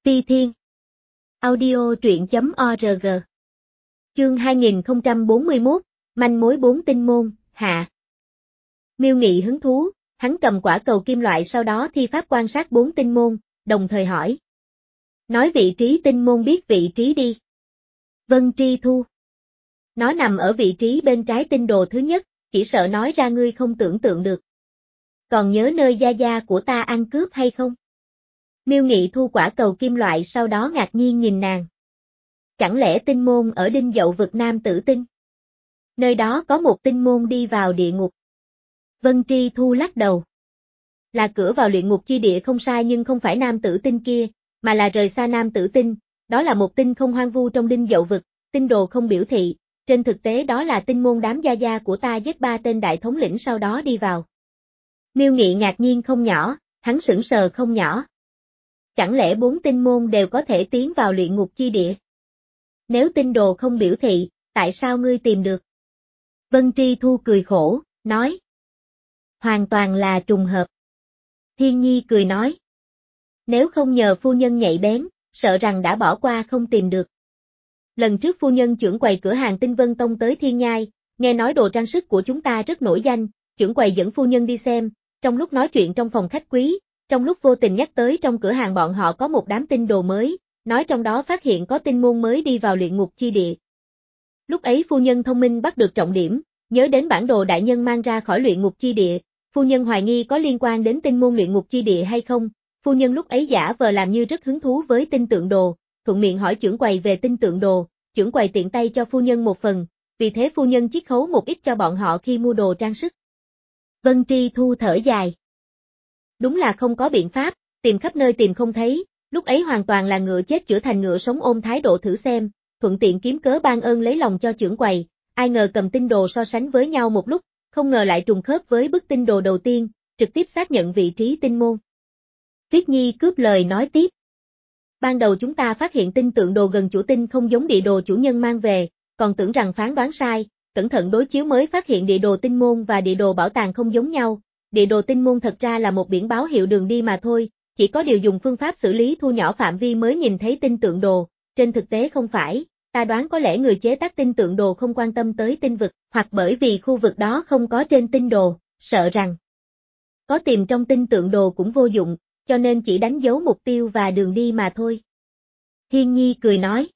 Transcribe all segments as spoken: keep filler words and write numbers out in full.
Ti Thiên. Audio truyện chấm org. Chương hai nghìn không trăm bốn mươi mốt, manh mối bốn tinh môn, hạ. Miêu Nghị hứng thú, hắn cầm quả cầu kim loại sau đó thi pháp quan sát bốn tinh môn, đồng thời hỏi. Nói vị trí tinh môn biết vị trí đi. Vân Tri Thu. Nó nằm ở vị trí bên trái tinh đồ thứ nhất, chỉ sợ nói ra ngươi không tưởng tượng được. Còn nhớ nơi gia gia của ta ăn cướp hay không? Miêu Nghị thu quả cầu kim loại sau đó ngạc nhiên nhìn nàng. Chẳng lẽ tinh môn ở Đinh Dậu vực Nam Tử Tinh? Nơi đó có một tinh môn đi vào địa ngục. Vân Tri Thu lắc đầu. Là cửa vào luyện ngục chi địa không sai nhưng không phải Nam Tử Tinh kia, mà là rời xa Nam Tử Tinh, đó là một tinh không hoang vu trong Đinh Dậu vực, tinh đồ không biểu thị, trên thực tế đó là tinh môn đám gia gia của ta giết ba tên đại thống lĩnh sau đó đi vào. Miêu Nghị ngạc nhiên không nhỏ, hắn sững sờ không nhỏ. Chẳng lẽ bốn tinh môn đều có thể tiến vào luyện ngục chi địa? Nếu tinh đồ không biểu thị, tại sao ngươi tìm được? Vân Tri Thu cười khổ, nói. Hoàn toàn là trùng hợp. Thiên Nhi cười nói. Nếu không nhờ phu nhân nhạy bén, sợ rằng đã bỏ qua không tìm được. Lần trước phu nhân trưởng quầy cửa hàng Tinh Vân Tông tới Thiên Nhai, nghe nói đồ trang sức của chúng ta rất nổi danh, trưởng quầy dẫn phu nhân đi xem, trong lúc nói chuyện trong phòng khách quý, trong lúc vô tình nhắc tới trong cửa hàng bọn họ có một đám tinh đồ mới, nói trong đó phát hiện có tinh môn mới đi vào luyện ngục chi địa. Lúc ấy phu nhân thông minh bắt được trọng điểm, nhớ đến bản đồ đại nhân mang ra khỏi luyện ngục chi địa, phu nhân hoài nghi có liên quan đến tinh môn luyện ngục chi địa hay không, phu nhân lúc ấy giả vờ làm như rất hứng thú với tinh tượng đồ, thuận miệng hỏi trưởng quầy về tinh tượng đồ, trưởng quầy tiện tay cho phu nhân một phần, vì thế phu nhân chiết khấu một ít cho bọn họ khi mua đồ trang sức. Vân Tri Thu thở dài. Đúng là không có biện pháp, tìm khắp nơi tìm không thấy, lúc ấy hoàn toàn là ngựa chết chữa thành ngựa sống ôm thái độ thử xem, thuận tiện kiếm cớ ban ơn lấy lòng cho trưởng quầy, ai ngờ cầm tinh đồ so sánh với nhau một lúc, không ngờ lại trùng khớp với bức tinh đồ đầu tiên, trực tiếp xác nhận vị trí tinh môn. Tuyết Nhi cướp lời nói tiếp. Ban đầu chúng ta phát hiện tinh tượng đồ gần chủ tinh không giống địa đồ chủ nhân mang về, còn tưởng rằng phán đoán sai, cẩn thận đối chiếu mới phát hiện địa đồ tinh môn và địa đồ bảo tàng không giống nhau. Địa đồ tinh môn thật ra là một biển báo hiệu đường đi mà thôi, chỉ có điều dùng phương pháp xử lý thu nhỏ phạm vi mới nhìn thấy tinh tượng đồ, trên thực tế không phải, ta đoán có lẽ người chế tác tinh tượng đồ không quan tâm tới tinh vực, hoặc bởi vì khu vực đó không có trên tinh đồ, sợ rằng có tìm trong tinh tượng đồ cũng vô dụng, cho nên chỉ đánh dấu mục tiêu và đường đi mà thôi. Thiên Nhi cười nói.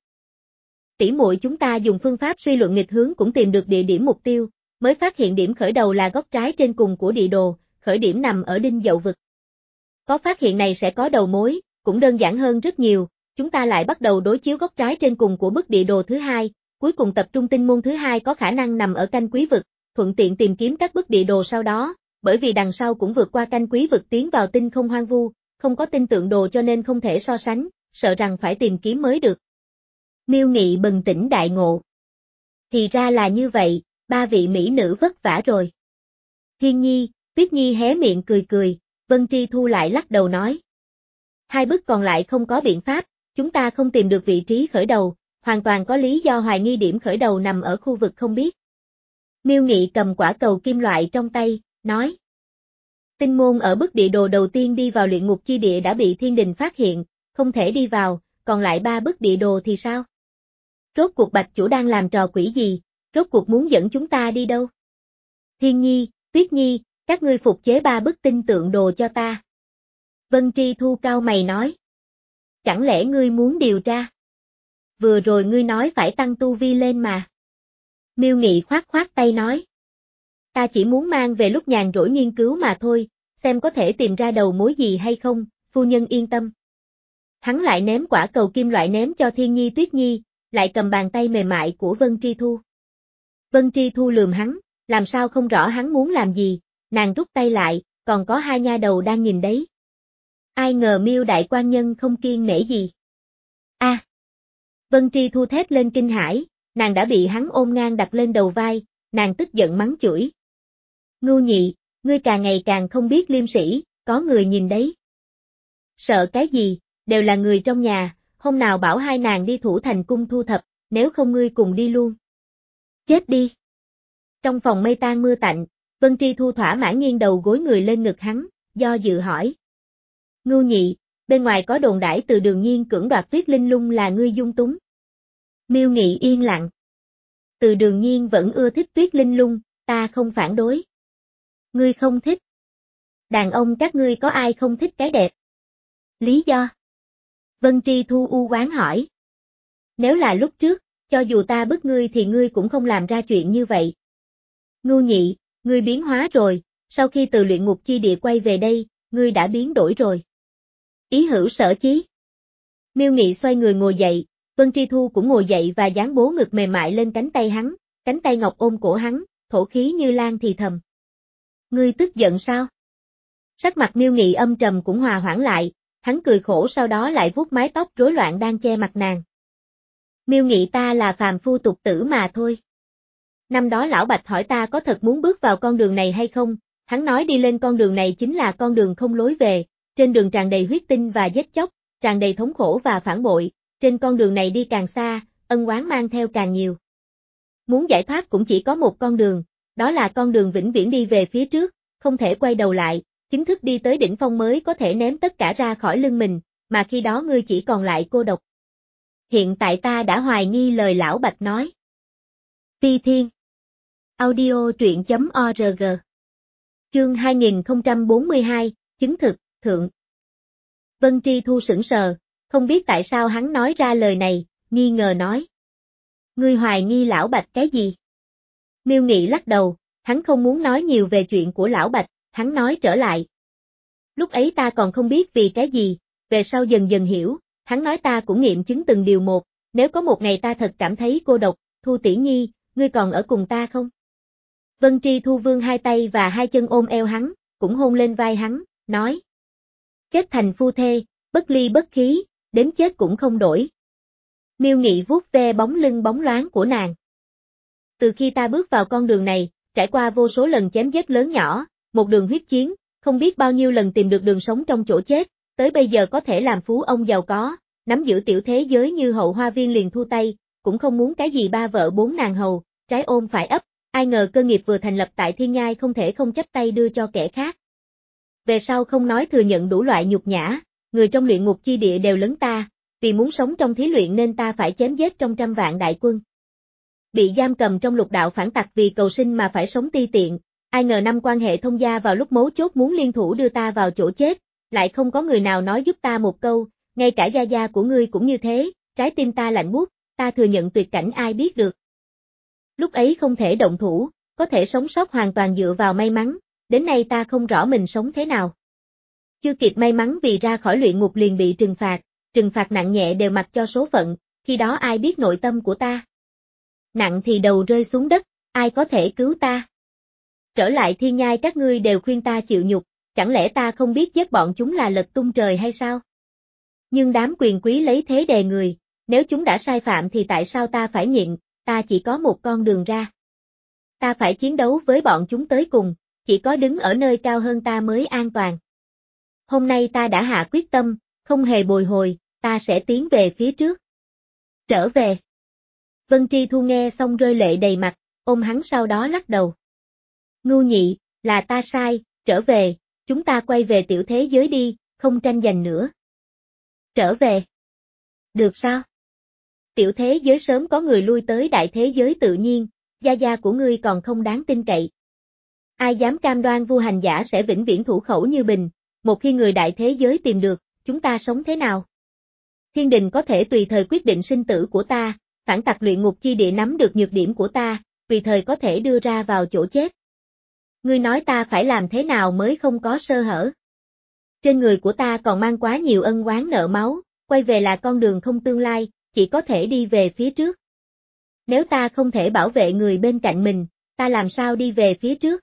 Tỷ muội chúng ta dùng phương pháp suy luận nghịch hướng cũng tìm được địa điểm mục tiêu, mới phát hiện điểm khởi đầu là góc trái trên cùng của địa đồ, khởi điểm nằm ở Đinh Dậu vực. Có phát hiện này sẽ có đầu mối, cũng đơn giản hơn rất nhiều, chúng ta lại bắt đầu đối chiếu góc trái trên cùng của bức địa đồ thứ hai, cuối cùng tập trung tinh môn thứ hai có khả năng nằm ở Canh Quý vực, thuận tiện tìm kiếm các bức địa đồ sau đó, bởi vì đằng sau cũng vượt qua Canh Quý vực tiến vào tinh không hoang vu, không có tinh tượng đồ cho nên không thể so sánh, sợ rằng phải tìm kiếm mới được. Miêu Nghị bừng tỉnh đại ngộ. Thì ra là như vậy, ba vị mỹ nữ vất vả rồi. Thiên Nhi, Tuyết Nhi hé miệng cười cười, Vân Tri Thu lại lắc đầu nói. Hai bức còn lại không có biện pháp, chúng ta không tìm được vị trí khởi đầu, hoàn toàn có lý do hoài nghi điểm khởi đầu nằm ở khu vực không biết. Miêu Nghị cầm quả cầu kim loại trong tay, nói. Tinh môn ở bức địa đồ đầu tiên đi vào luyện ngục chi địa đã bị thiên đình phát hiện, không thể đi vào, còn lại ba bức địa đồ thì sao? Rốt cuộc Bạch Chủ đang làm trò quỷ gì, rốt cuộc muốn dẫn chúng ta đi đâu? Thiên Nhi, Tuyết Nhi, các ngươi phục chế ba bức tinh tượng đồ cho ta. Vân Tri Thu cao mày nói. Chẳng lẽ ngươi muốn điều tra? Vừa rồi ngươi nói phải tăng tu vi lên mà. Miêu Nghị khoát khoát tay nói. Ta chỉ muốn mang về lúc nhàn rỗi nghiên cứu mà thôi, xem có thể tìm ra đầu mối gì hay không, phu nhân yên tâm. Hắn lại ném quả cầu kim loại ném cho Thiên Nhi Tuyết Nhi, lại cầm bàn tay mềm mại của Vân Tri Thu. Vân Tri Thu lườm hắn, làm sao không rõ hắn muốn làm gì, nàng rút tay lại, còn có hai nha đầu đang nhìn đấy. Ai ngờ Miêu đại quan nhân không kiêng nể gì. A! À. Vân Tri Thu thét lên kinh hãi, nàng đã bị hắn ôm ngang đặt lên đầu vai, nàng tức giận mắng chửi. Ngưu Nhị, ngươi càng ngày càng không biết liêm sỉ, có người nhìn đấy. Sợ cái gì, đều là người trong nhà, hôm nào bảo hai nàng đi Thủ Thành cung thu thập, nếu không ngươi cùng đi luôn. Chết đi. Trong phòng mây tan mưa tạnh, Vân Tri Thu thỏa mãn nghiêng đầu gối người lên ngực hắn, do dự hỏi. Ngưu Nhị, bên ngoài có đồn đãi Từ Đường Nhiên cưỡng đoạt Tuyết Linh Lung là ngươi dung túng. Miêu Nghị yên lặng. Từ Đường Nhiên vẫn ưa thích Tuyết Linh Lung, ta không phản đối. Ngươi không thích. Đàn ông các ngươi có ai không thích cái đẹp? Lý do? Vân Tri Thu u oán hỏi. Nếu là lúc trước, cho dù ta bức ngươi thì ngươi cũng không làm ra chuyện như vậy. Ngưu Nhị, ngươi biến hóa rồi, sau khi từ luyện ngục chi địa quay về đây, ngươi đã biến đổi rồi. Ý hữu sở chí. Miêu Nghị xoay người ngồi dậy, Vân Tri Thu cũng ngồi dậy và dán bố ngực mềm mại lên cánh tay hắn, cánh tay ngọc ôm cổ hắn, thổ khí như lan thì thầm. Ngươi tức giận sao? Sắc mặt Miêu Nghị âm trầm cũng hòa hoãn lại, hắn cười khổ sau đó lại vuốt mái tóc rối loạn đang che mặt nàng. Miêu Nghị, ta là phàm phu tục tử mà thôi. Năm đó lão Bạch hỏi ta có thật muốn bước vào con đường này hay không, hắn nói đi lên con đường này chính là con đường không lối về, trên đường tràn đầy huyết tinh và giết chóc, tràn đầy thống khổ và phản bội, trên con đường này đi càng xa, ân oán mang theo càng nhiều. Muốn giải thoát cũng chỉ có một con đường, đó là con đường vĩnh viễn đi về phía trước, không thể quay đầu lại, chính thức đi tới đỉnh phong mới có thể ném tất cả ra khỏi lưng mình, mà khi đó ngươi chỉ còn lại cô độc. Hiện tại ta đã hoài nghi lời lão Bạch nói. Phi Thiên Audio truyện chấm org Chương hai nghìn không trăm bốn mươi hai, chứng thực, thượng. Vân Tri Thu sững sờ, không biết tại sao hắn nói ra lời này, nghi ngờ nói. Ngươi hoài nghi lão Bạch cái gì? Miêu Nghị lắc đầu, hắn không muốn nói nhiều về chuyện của lão Bạch, hắn nói trở lại. Lúc ấy ta còn không biết vì cái gì, về sau dần dần hiểu, hắn nói ta cũng nghiệm chứng từng điều một, nếu có một ngày ta thật cảm thấy cô độc, Thu tỷ nhi, ngươi còn ở cùng ta không? Vân Tri Thu vươn hai tay và hai chân ôm eo hắn, cũng hôn lên vai hắn, nói. Kết thành phu thê, bất ly bất khí, đến chết cũng không đổi. Miêu Nghị vuốt ve bóng lưng bóng loáng của nàng. Từ khi ta bước vào con đường này, trải qua vô số lần chém giết lớn nhỏ, một đường huyết chiến, không biết bao nhiêu lần tìm được đường sống trong chỗ chết, tới bây giờ có thể làm phú ông giàu có, nắm giữ tiểu thế giới như Hậu Hoa Viên liền thu tay, cũng không muốn cái gì ba vợ bốn nàng hầu, trái ôm phải ấp, ai ngờ cơ nghiệp vừa thành lập tại Thiên Nhai không thể không chấp tay đưa cho kẻ khác. Về sau không nói thừa nhận đủ loại nhục nhã, người trong luyện ngục chi địa đều lấn ta, vì muốn sống trong thí luyện nên ta phải chém giết trong trăm vạn đại quân. Bị giam cầm trong lục đạo phản tặc vì cầu sinh mà phải sống ti tiện, ai ngờ năm quan hệ thông gia vào lúc mấu chốt muốn liên thủ đưa ta vào chỗ chết, lại không có người nào nói giúp ta một câu, ngay cả gia gia của ngươi cũng như thế, trái tim ta lạnh buốt, ta thừa nhận tuyệt cảnh ai biết được. Lúc ấy không thể động thủ, có thể sống sót hoàn toàn dựa vào may mắn, đến nay ta không rõ mình sống thế nào. Chưa kịp may mắn vì ra khỏi luyện ngục liền bị trừng phạt, trừng phạt nặng nhẹ đều mặc cho số phận, khi đó ai biết nội tâm của ta. Nặng thì đầu rơi xuống đất, ai có thể cứu ta? Trở lại Thiên Nhai các ngươi đều khuyên ta chịu nhục, chẳng lẽ ta không biết giết bọn chúng là lật tung trời hay sao? Nhưng đám quyền quý lấy thế đè người, nếu chúng đã sai phạm thì tại sao ta phải nhịn, ta chỉ có một con đường ra. Ta phải chiến đấu với bọn chúng tới cùng, chỉ có đứng ở nơi cao hơn ta mới an toàn. Hôm nay ta đã hạ quyết tâm, không hề bồi hồi, ta sẽ tiến về phía trước. Trở về. Vân Tri Thu nghe xong rơi lệ đầy mặt, ôm hắn sau đó lắc đầu. Ngưu Nhị, là ta sai, trở về, chúng ta quay về tiểu thế giới đi, không tranh giành nữa. Trở về. Được sao? Tiểu thế giới sớm có người lui tới đại thế giới tự nhiên, gia gia của ngươi còn không đáng tin cậy. Ai dám cam đoan Vu hành giả sẽ vĩnh viễn thủ khẩu như bình, một khi người đại thế giới tìm được, chúng ta sống thế nào? Thiên đình có thể tùy thời quyết định sinh tử của ta, phản tặc luyện ngục chi địa nắm được nhược điểm của ta, tùy thời có thể đưa ra vào chỗ chết. Ngươi nói ta phải làm thế nào mới không có sơ hở? Trên người của ta còn mang quá nhiều ân oán nợ máu, quay về là con đường không tương lai, chỉ có thể đi về phía trước. Nếu ta không thể bảo vệ người bên cạnh mình, ta làm sao đi về phía trước?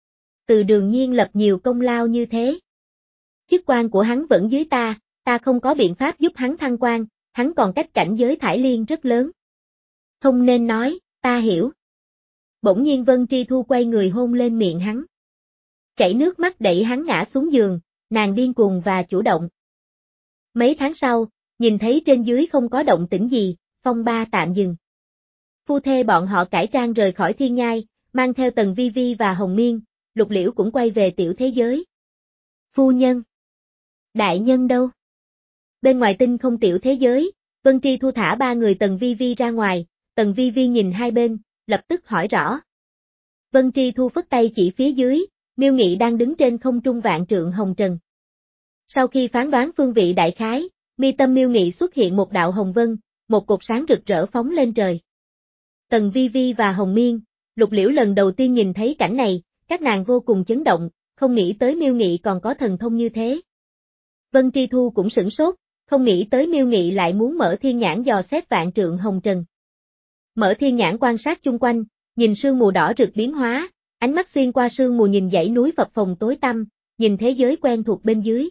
Từ Đường Nhiên lập nhiều công lao như thế. Chức quan của hắn vẫn dưới ta, ta không có biện pháp giúp hắn thăng quan, hắn còn cách cảnh giới Thải Liên rất lớn. Không nên nói, ta hiểu. Bỗng nhiên Vân Tri Thu quay người hôn lên miệng hắn. Chảy nước mắt đẩy hắn ngã xuống giường, nàng điên cuồng và chủ động. Mấy tháng sau, nhìn thấy trên dưới không có động tĩnh gì, phong ba tạm dừng. Phu thê bọn họ cải trang rời khỏi Thiên Nhai, mang theo Tần Vi Vi và Hồng Miên, Lục Liễu cũng quay về tiểu thế giới. Phu nhân. Đại nhân đâu? Bên ngoài tinh không tiểu thế giới, Vân Tri Thu thả ba người Tần Vi Vi ra ngoài, Tần Vi Vi nhìn hai bên, lập tức hỏi rõ. Vân Tri Thu phất tay chỉ phía dưới, Miêu Nghị đang đứng trên không trung vạn trượng hồng trần. Sau khi phán đoán phương vị đại khái, mi tâm Miêu Nghị xuất hiện một đạo hồng vân, một cột sáng rực rỡ phóng lên trời. Tần Vi Vi và Hồng Miên, Lục Liễu lần đầu tiên nhìn thấy cảnh này, các nàng vô cùng chấn động, không nghĩ tới Miêu Nghị còn có thần thông như thế. Vân Tri Thu cũng sửng sốt, không nghĩ tới Miêu Nghị lại muốn mở thiên nhãn dò xét vạn trượng hồng trần. Mở thiên nhãn quan sát chung quanh, nhìn sương mù đỏ rực biến hóa, ánh mắt xuyên qua sương mù nhìn dãy núi phập phồng tối tăm, nhìn thế giới quen thuộc bên dưới.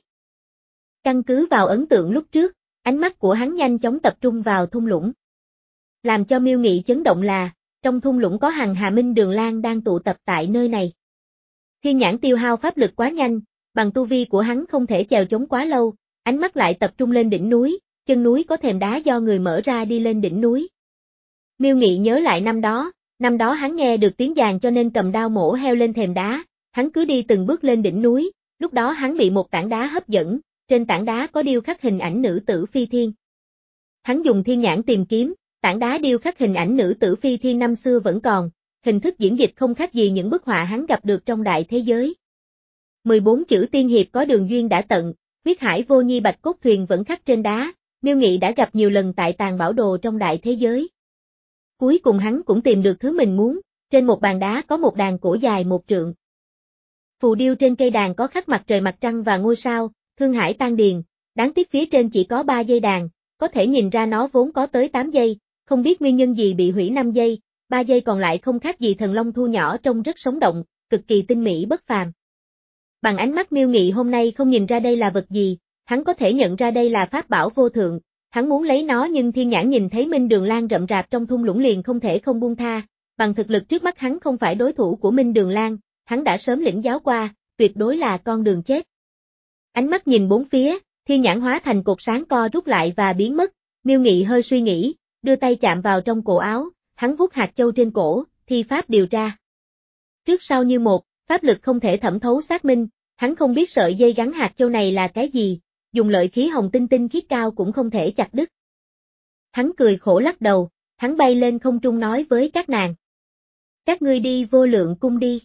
Căn cứ vào ấn tượng lúc trước, ánh mắt của hắn nhanh chóng tập trung vào thung lũng. Làm cho Miêu Nghị chấn động là, trong thung lũng có Hằng Hà Minh Đường Lan đang tụ tập tại nơi này. Thiên nhãn tiêu hao pháp lực quá nhanh, bằng tu vi của hắn không thể chèo chống quá lâu, ánh mắt lại tập trung lên đỉnh núi, chân núi có thềm đá do người mở ra đi lên đỉnh núi. Miêu Nghị nhớ lại năm đó, năm đó hắn nghe được tiếng giàn cho nên cầm đao mổ heo lên thềm đá, hắn cứ đi từng bước lên đỉnh núi, lúc đó hắn bị một tảng đá hấp dẫn, trên tảng đá có điêu khắc hình ảnh nữ tử phi thiên. Hắn dùng thiên nhãn tìm kiếm, tảng đá điêu khắc hình ảnh nữ tử phi thiên năm xưa vẫn còn, hình thức diễn dịch không khác gì những bức họa hắn gặp được trong đại thế giới. mười bốn chữ tiên hiệp có đường duyên đã tận, huyết hải vô nhi bạch cốt thuyền vẫn khắc trên đá, Miêu Nghị đã gặp nhiều lần tại tàng bảo đồ trong đại thế giới. Cuối cùng hắn cũng tìm được thứ mình muốn, trên một bàn đá có một đàn cổ dài một trượng. Phù điêu trên cây đàn có khắc mặt trời mặt trăng và ngôi sao, Thương Hải Tan Điền, đáng tiếc phía trên chỉ có ba dây đàn, có thể nhìn ra nó vốn có tới tám dây, không biết nguyên nhân gì bị hủy năm dây, ba dây còn lại không khác gì thần long thu nhỏ trông rất sống động, cực kỳ tinh mỹ bất phàm. Bằng ánh mắt Miêu Nghị hôm nay không nhìn ra đây là vật gì, hắn có thể nhận ra đây là pháp bảo vô thượng, hắn muốn lấy nó nhưng thiên nhãn nhìn thấy Minh Đường Lan rậm rạp trong thung lũng liền không thể không buông tha, bằng thực lực trước mắt hắn không phải đối thủ của Minh Đường Lan, hắn đã sớm lĩnh giáo qua, tuyệt đối là con đường chết. Ánh mắt nhìn bốn phía, thiên nhãn hóa thành cột sáng co rút lại và biến mất, Miêu Nghị hơi suy nghĩ, đưa tay chạm vào trong cổ áo, hắn vuốt hạt châu trên cổ, thi pháp điều tra. Trước sau như một, pháp lực không thể thẩm thấu xác minh, hắn không biết sợi dây gắn hạt châu này là cái gì, dùng lợi khí hồng tinh tinh khiết cao cũng không thể chặt đứt. Hắn cười khổ lắc đầu, hắn bay lên không trung nói với các nàng. Các ngươi đi vô lượng cung đi.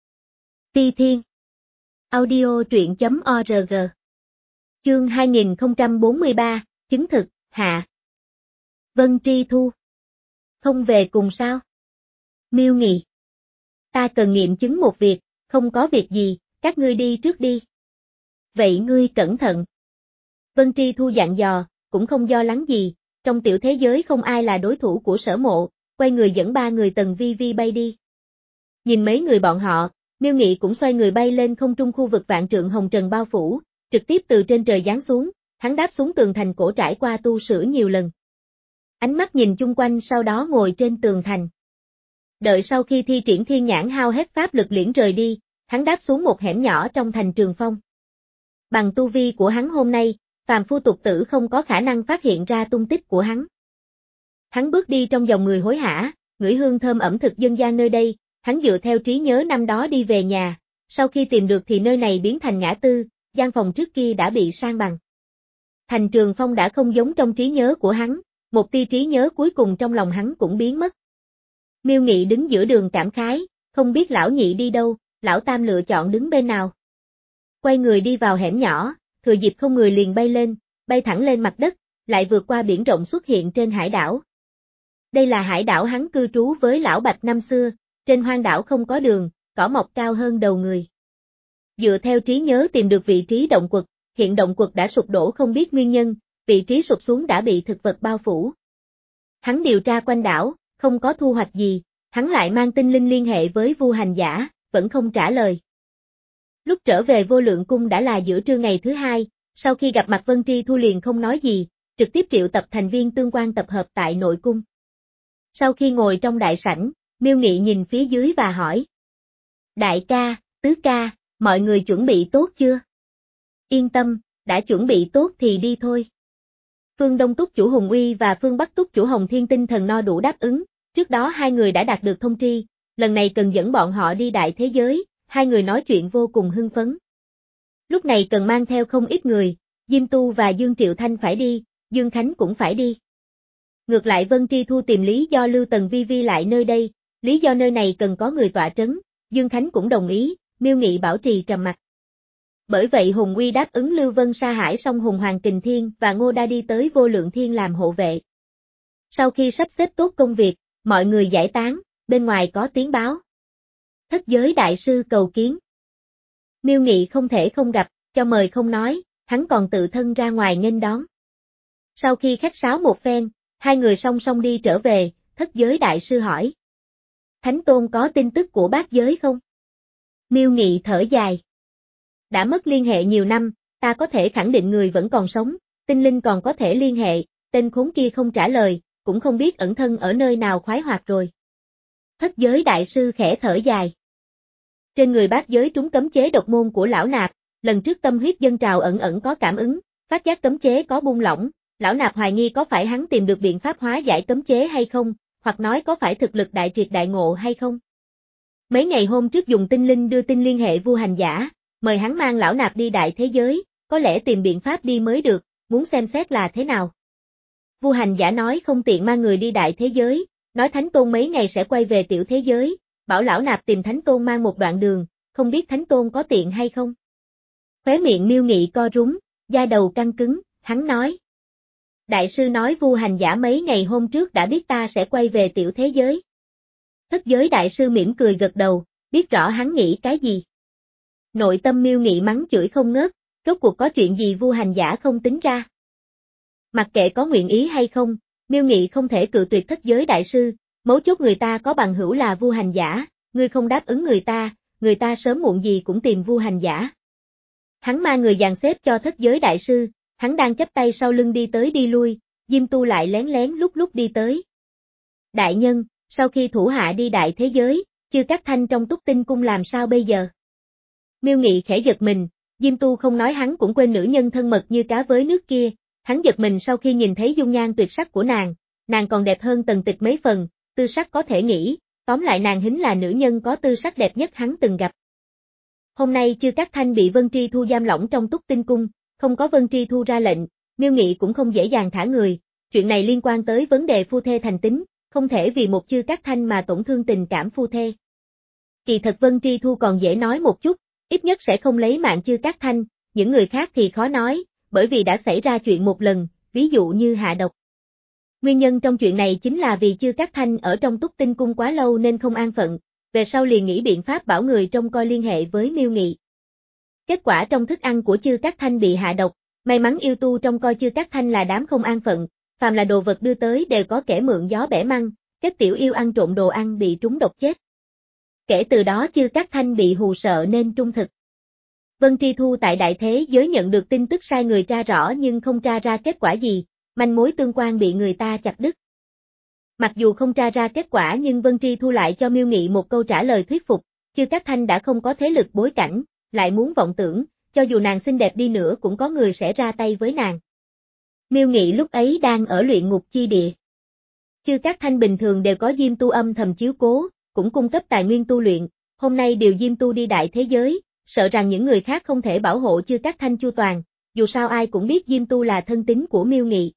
Ti Thiên. Audio truyện chấm org. Chương hai nghìn không trăm bốn mươi ba, chứng thực, hạ. Vân Tri Thu. Không về cùng sao? Miêu Nghị. Ta cần nghiệm chứng một việc, không có việc gì, các ngươi đi trước đi. Vậy ngươi cẩn thận. Vân Tri Thu dặn dò, cũng không lo lắng gì, trong tiểu thế giới không ai là đối thủ của Sở Mộ, quay người dẫn ba người Tần Vi Vi bay đi. Nhìn mấy người bọn họ, Miêu Nghị cũng xoay người bay lên không trung khu vực vạn trượng hồng trần bao phủ, trực tiếp từ trên trời giáng xuống, hắn đáp xuống tường thành cổ trải qua tu sửa nhiều lần. Ánh mắt nhìn chung quanh sau đó ngồi trên tường thành. Đợi sau khi thi triển thiên nhãn hao hết pháp lực liễn rời đi, hắn đáp xuống một hẻm nhỏ trong thành Trường Phong. Bằng tu vi của hắn hôm nay, phàm phu tục tử không có khả năng phát hiện ra tung tích của hắn. Hắn bước đi trong dòng người hối hả, ngửi hương thơm ẩm thực dân gian nơi đây, hắn dựa theo trí nhớ năm đó đi về nhà, sau khi tìm được thì nơi này biến thành ngã tư, gian phòng trước kia đã bị san bằng. Thành Trường Phong đã không giống trong trí nhớ của hắn, một tia trí nhớ cuối cùng trong lòng hắn cũng biến mất. Miêu Nghị đứng giữa đường cảm khái, không biết lão nhị đi đâu, lão tam lựa chọn đứng bên nào. Quay người đi vào hẻm nhỏ, thừa dịp không người liền bay lên, bay thẳng lên mặt đất, lại vượt qua biển rộng xuất hiện trên hải đảo. Đây là hải đảo hắn cư trú với lão Bạch năm xưa, trên hoang đảo không có đường, cỏ mọc cao hơn đầu người. Dựa theo trí nhớ tìm được vị trí động quật, hiện động quật đã sụp đổ không biết nguyên nhân, vị trí sụp xuống đã bị thực vật bao phủ. Hắn điều tra quanh đảo, không có thu hoạch gì, hắn lại mang tinh linh liên hệ với Vu Hành Giả, vẫn không trả lời. Lúc trở về Vô Lượng Cung đã là giữa trưa ngày thứ hai, sau khi gặp mặt Vân Tri Thu liền không nói gì, trực tiếp triệu tập thành viên tương quan tập hợp tại nội cung. Sau khi ngồi trong đại sảnh, Miêu Nghị nhìn phía dưới và hỏi. Đại ca, tứ ca, mọi người chuẩn bị tốt chưa? Yên tâm, đã chuẩn bị tốt thì đi thôi. Phương Đông Túc chủ Hùng Uy và Phương Bắc Túc chủ Hồng Thiên Tinh Thần no đủ đáp ứng, trước đó hai người đã đạt được thông tri, lần này cần dẫn bọn họ đi đại thế giới, hai người nói chuyện vô cùng hưng phấn. Lúc này cần mang theo không ít người, Diêm Tu và Dương Triệu Thanh phải đi, Dương Khánh cũng phải đi. Ngược lại Vân Tri Thu tìm lý do Lưu Tần Vi Vi lại nơi đây, lý do nơi này cần có người tọa trấn, Dương Khánh cũng đồng ý, Miêu Nghị bảo trì trầm mặc. Bởi vậy Hùng Uy đáp ứng Lưu Vân Sa Hải xong Hùng Hoàng Kình Thiên và Ngô Đa đi tới Vô Lượng Thiên làm hộ vệ. Sau khi sắp xếp tốt công việc, mọi người giải tán, bên ngoài có tiếng báo. Thất giới đại sư cầu kiến. Miêu Nghị không thể không gặp, cho mời không nói, hắn còn tự thân ra ngoài nghênh đón. Sau khi khách sáo một phen, hai người song song đi trở về, thất giới đại sư hỏi. Thánh Tôn có tin tức của bát giới không? Miêu Nghị thở dài. Đã mất liên hệ nhiều năm, ta có thể khẳng định người vẫn còn sống, tinh linh còn có thể liên hệ, tên khốn kia không trả lời, cũng không biết ẩn thân ở nơi nào khoái hoạt rồi. Thất giới đại sư khẽ thở dài. Trên người bát giới trúng cấm chế độc môn của lão nạp, lần trước tâm huyết dân trào ẩn ẩn có cảm ứng, phát giác cấm chế có buông lỏng, lão nạp hoài nghi có phải hắn tìm được biện pháp hóa giải cấm chế hay không, hoặc nói có phải thực lực đại triệt đại ngộ hay không. Mấy ngày hôm trước dùng tinh linh đưa tin liên hệ Vu Hành Giả, mời hắn mang lão nạp đi đại thế giới, có lẽ tìm biện pháp đi mới được, muốn xem xét là thế nào. Vu Hành Giả nói không tiện mang người đi đại thế giới, nói Thánh Tôn mấy ngày sẽ quay về tiểu thế giới, bảo lão nạp tìm Thánh Tôn mang một đoạn đường, không biết Thánh Tôn có tiện hay không. Khóe miệng Miêu Nghị co rúm, da đầu căng cứng, hắn nói. Đại sư nói Vu Hành Giả mấy ngày hôm trước đã biết ta sẽ quay về tiểu thế giới. Thất giới đại sư mỉm cười gật đầu, biết rõ hắn nghĩ cái gì. Nội tâm Miêu Nghị mắng chửi không ngớt, rốt cuộc có chuyện gì Vu Hành Giả không tính ra. Mặc kệ có nguyện ý hay không, Miêu Nghị không thể cự tuyệt thất giới đại sư, mấu chốt người ta có bằng hữu là Vu Hành Giả, ngươi không đáp ứng người ta, người ta sớm muộn gì cũng tìm Vu Hành Giả. Hắn mang người dàn xếp cho thất giới đại sư, hắn đang chắp tay sau lưng đi tới đi lui, Diêm Tu lại lén lén lúc lúc đi tới. Đại nhân, sau khi thủ hạ đi đại thế giới, Chư Cát Thanh trong Túc Tinh Cung làm sao bây giờ? Miêu Nghị khẽ giật mình, Diêm Tu không nói hắn cũng quên nữ nhân thân mật như cá với nước kia, hắn giật mình sau khi nhìn thấy dung nhan tuyệt sắc của nàng, nàng còn đẹp hơn Tần Tịch mấy phần, tư sắc có thể nghĩ, tóm lại nàng hính là nữ nhân có tư sắc đẹp nhất hắn từng gặp. Hôm nay Chư Cát Thanh bị Vân Tri Thu giam lỏng trong Túc Tinh Cung, không có Vân Tri Thu ra lệnh, Miêu Nghị cũng không dễ dàng thả người, chuyện này liên quan tới vấn đề phu thê thành tín, không thể vì một Chư Cát Thanh mà tổn thương tình cảm phu thê. Kỳ thật Vân Tri Thu còn dễ nói một chút, ít nhất sẽ không lấy mạng Chư Cát Thanh, những người khác thì khó nói, bởi vì đã xảy ra chuyện một lần, ví dụ như hạ độc. Nguyên nhân trong chuyện này chính là vì Chư Cát Thanh ở trong Túc Tinh Cung quá lâu nên không an phận, về sau liền nghĩ biện pháp bảo người trông coi liên hệ với Miêu Nghị. Kết quả trong thức ăn của Chư Cát Thanh bị hạ độc, may mắn yêu tu trông coi Chư Cát Thanh là đám không an phận, phàm là đồ vật đưa tới đều có kẻ mượn gió bẻ măng, kết tiểu yêu ăn trộm đồ ăn bị trúng độc chết. Kể từ đó Chư Cát Thanh bị hù sợ nên trung thực. Vân Tri Thu tại đại thế giới nhận được tin tức sai người tra rõ nhưng không tra ra kết quả gì, manh mối tương quan bị người ta chặt đứt. Mặc dù không tra ra kết quả nhưng Vân Tri Thu lại cho Miêu Nghị một câu trả lời thuyết phục, Chư Cát Thanh đã không có thế lực bối cảnh, lại muốn vọng tưởng, cho dù nàng xinh đẹp đi nữa cũng có người sẽ ra tay với nàng. Miêu Nghị lúc ấy đang ở luyện ngục chi địa. Chư Cát Thanh bình thường đều có Diêm Tu âm thầm chiếu cố, cũng cung cấp tài nguyên tu luyện, hôm nay điều Diêm Tu đi đại thế giới, sợ rằng những người khác không thể bảo hộ Chư Cát Thanh chu toàn, dù sao ai cũng biết Diêm Tu là thân tín của Miêu Nghị.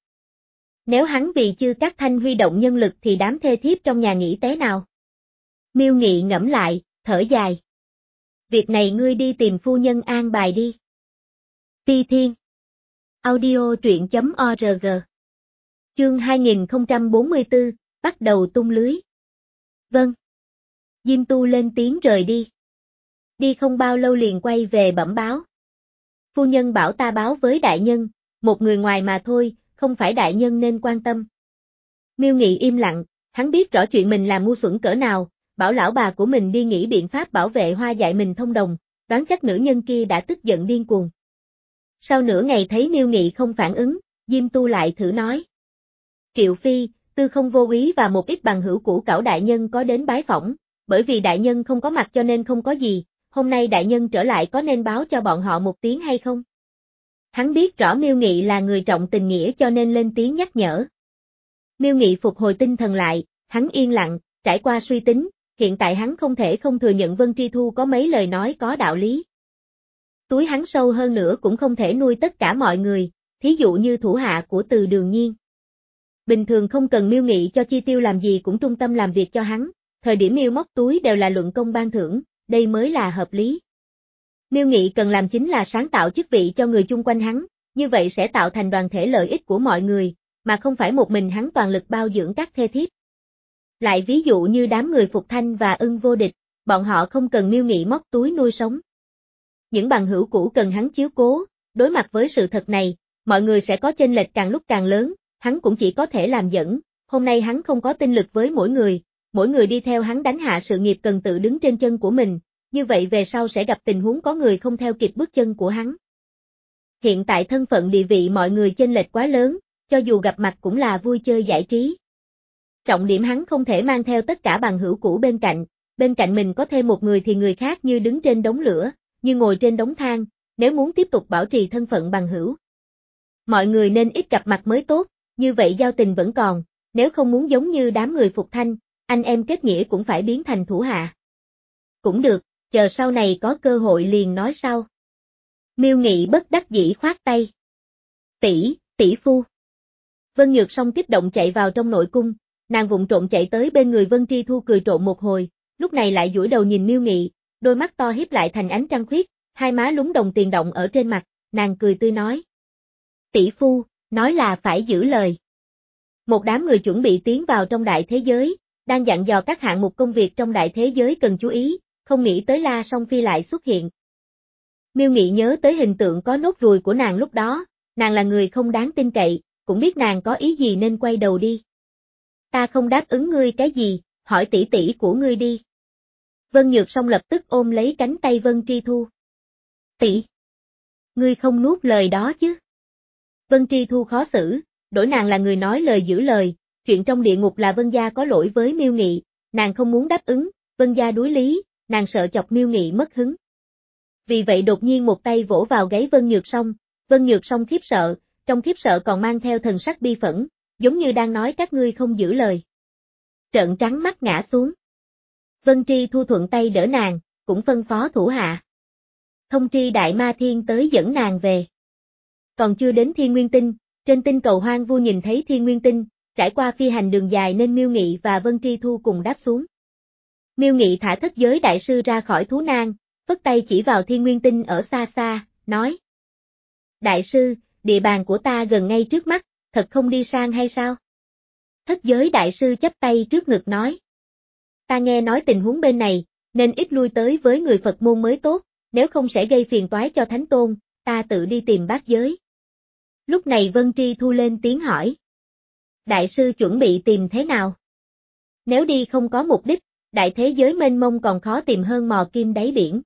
Nếu hắn vì Chư Cát Thanh huy động nhân lực thì đám thê thiếp trong nhà nghĩ té nào? Miêu Nghị ngẫm lại, thở dài. Việc này ngươi đi tìm phu nhân an bài đi. Ti Thiên. Audio truyện chấm org. Chương hai nghìn không trăm bốn mươi tư, bắt đầu tung lưới. Vâng. Diêm Tu lên tiếng rời đi. Đi không bao lâu liền quay về bẩm báo. Phu nhân bảo ta báo với đại nhân, một người ngoài mà thôi, không phải đại nhân nên quan tâm. Miêu Nghị im lặng, hắn biết rõ chuyện mình làm ngu xuẩn cỡ nào, bảo lão bà của mình đi nghĩ biện pháp bảo vệ hoa dại mình thông đồng, đoán chắc nữ nhân kia đã tức giận điên cuồng. Sau nửa ngày thấy Miêu Nghị không phản ứng, Diêm Tu lại thử nói. Triệu Phi, Tư Không Vô Úy và một ít bằng hữu cũ cảo đại nhân có đến bái phỏng, bởi vì đại nhân không có mặt cho nên không có gì, hôm nay đại nhân trở lại có nên báo cho bọn họ một tiếng hay không? Hắn biết rõ Miêu Nghị là người trọng tình nghĩa cho nên lên tiếng nhắc nhở. Miêu Nghị phục hồi tinh thần lại, hắn yên lặng, trải qua suy tính, hiện tại hắn không thể không thừa nhận Vân Tri Thu có mấy lời nói có đạo lý. túi hắn sâu hơn nữa cũng không thể nuôi tất cả mọi người, thí dụ như thủ hạ của Từ Đường Nhiên. Bình thường không cần Miêu Nghị cho chi tiêu làm gì cũng trung tâm làm việc cho hắn, thời điểm Miêu móc túi đều là luận công ban thưởng, đây mới là hợp lý. Miêu Nghị cần làm chính là sáng tạo chức vị cho người chung quanh hắn, như vậy sẽ tạo thành đoàn thể lợi ích của mọi người, mà không phải một mình hắn toàn lực bao dưỡng các thê thiếp. Lại ví dụ như đám người Phục Thanh và Ưng Vô Địch, bọn họ không cần Miêu Nghị móc túi nuôi sống. Những bằng hữu cũ cần hắn chiếu cố, đối mặt với sự thật này, mọi người sẽ có chênh lệch càng lúc càng lớn, hắn cũng chỉ có thể làm dẫn, hôm nay hắn không có tinh lực với mỗi người, mỗi người đi theo hắn đánh hạ sự nghiệp cần tự đứng trên chân của mình, như vậy về sau sẽ gặp tình huống có người không theo kịp bước chân của hắn. Hiện tại thân phận địa vị mọi người chênh lệch quá lớn, cho dù gặp mặt cũng là vui chơi giải trí. Trọng điểm hắn không thể mang theo tất cả bằng hữu cũ bên cạnh, bên cạnh mình có thêm một người thì người khác như đứng trên đống lửa, như ngồi trên đống than, nếu muốn tiếp tục bảo trì thân phận bằng hữu. Mọi người nên ít gặp mặt mới tốt, như vậy giao tình vẫn còn, nếu không muốn giống như đám người Phục Thanh, anh em kết nghĩa cũng phải biến thành thủ hạ. Cũng được, chờ sau này có cơ hội liền nói sau. Miêu Nghị bất đắc dĩ khoát tay. Tỷ, tỷ phu. Vân Nhược Song kích động chạy vào trong nội cung, nàng vụng trộn chạy tới bên người Vân Tri Thu cười trộn một hồi, lúc này lại duỗi đầu nhìn Miêu Nghị, đôi mắt to hiếp lại thành ánh trăng khuyết, hai má lúng đồng tiền động ở trên mặt, nàng cười tươi nói. Tỷ phu, nói là phải giữ lời. Một đám người chuẩn bị tiến vào trong đại thế giới, đang dặn dò các hạng mục công việc trong đại thế giới cần chú ý, không nghĩ tới La Song Phi lại xuất hiện. Miêu Nghị nhớ tới hình tượng có nốt ruồi của nàng lúc đó, nàng là người không đáng tin cậy, cũng biết nàng có ý gì nên quay đầu đi. Ta không đáp ứng ngươi cái gì, hỏi tỷ tỷ của ngươi đi. Vân Nhược Song lập tức ôm lấy cánh tay Vân Tri Thu. Tỷ, ngươi không nuốt lời đó chứ? Vân Tri Thu khó xử, đổi nàng là người nói lời giữ lời, chuyện trong địa ngục là Vân gia có lỗi với Miêu Nghị, nàng không muốn đáp ứng, Vân gia đối lý, nàng sợ chọc Miêu Nghị mất hứng. Vì vậy đột nhiên một tay vỗ vào gáy Vân Nhược Song, Vân Nhược Song khiếp sợ, trong khiếp sợ còn mang theo thần sắc bi phẫn, giống như đang nói các ngươi không giữ lời. Trợn trắng mắt ngã xuống. Vân Tri Thu thuận tay đỡ nàng, cũng phân phó thủ hạ. Thông tri Đại Ma Thiên tới dẫn nàng về. Còn chưa đến Thiên Nguyên Tinh, trên tinh cầu hoang vu nhìn thấy Thiên Nguyên Tinh, trải qua phi hành đường dài nên Miêu Nghị và Vân Tri Thu cùng đáp xuống. Miêu Nghị thả thất giới đại sư ra khỏi thú nang, phất tay chỉ vào Thiên Nguyên Tinh ở xa xa, nói. Đại sư, địa bàn của ta gần ngay trước mắt, thật không đi sang hay sao? Thất giới đại sư chắp tay trước ngực nói. Ta nghe nói tình huống bên này, nên ít lui tới với người Phật môn mới tốt, nếu không sẽ gây phiền toái cho Thánh Tôn, ta tự đi tìm bát giới. Lúc này Vân Tri Thu lên tiếng hỏi. Đại sư chuẩn bị tìm thế nào? Nếu đi không có mục đích, đại thế giới mênh mông còn khó tìm hơn mò kim đáy biển.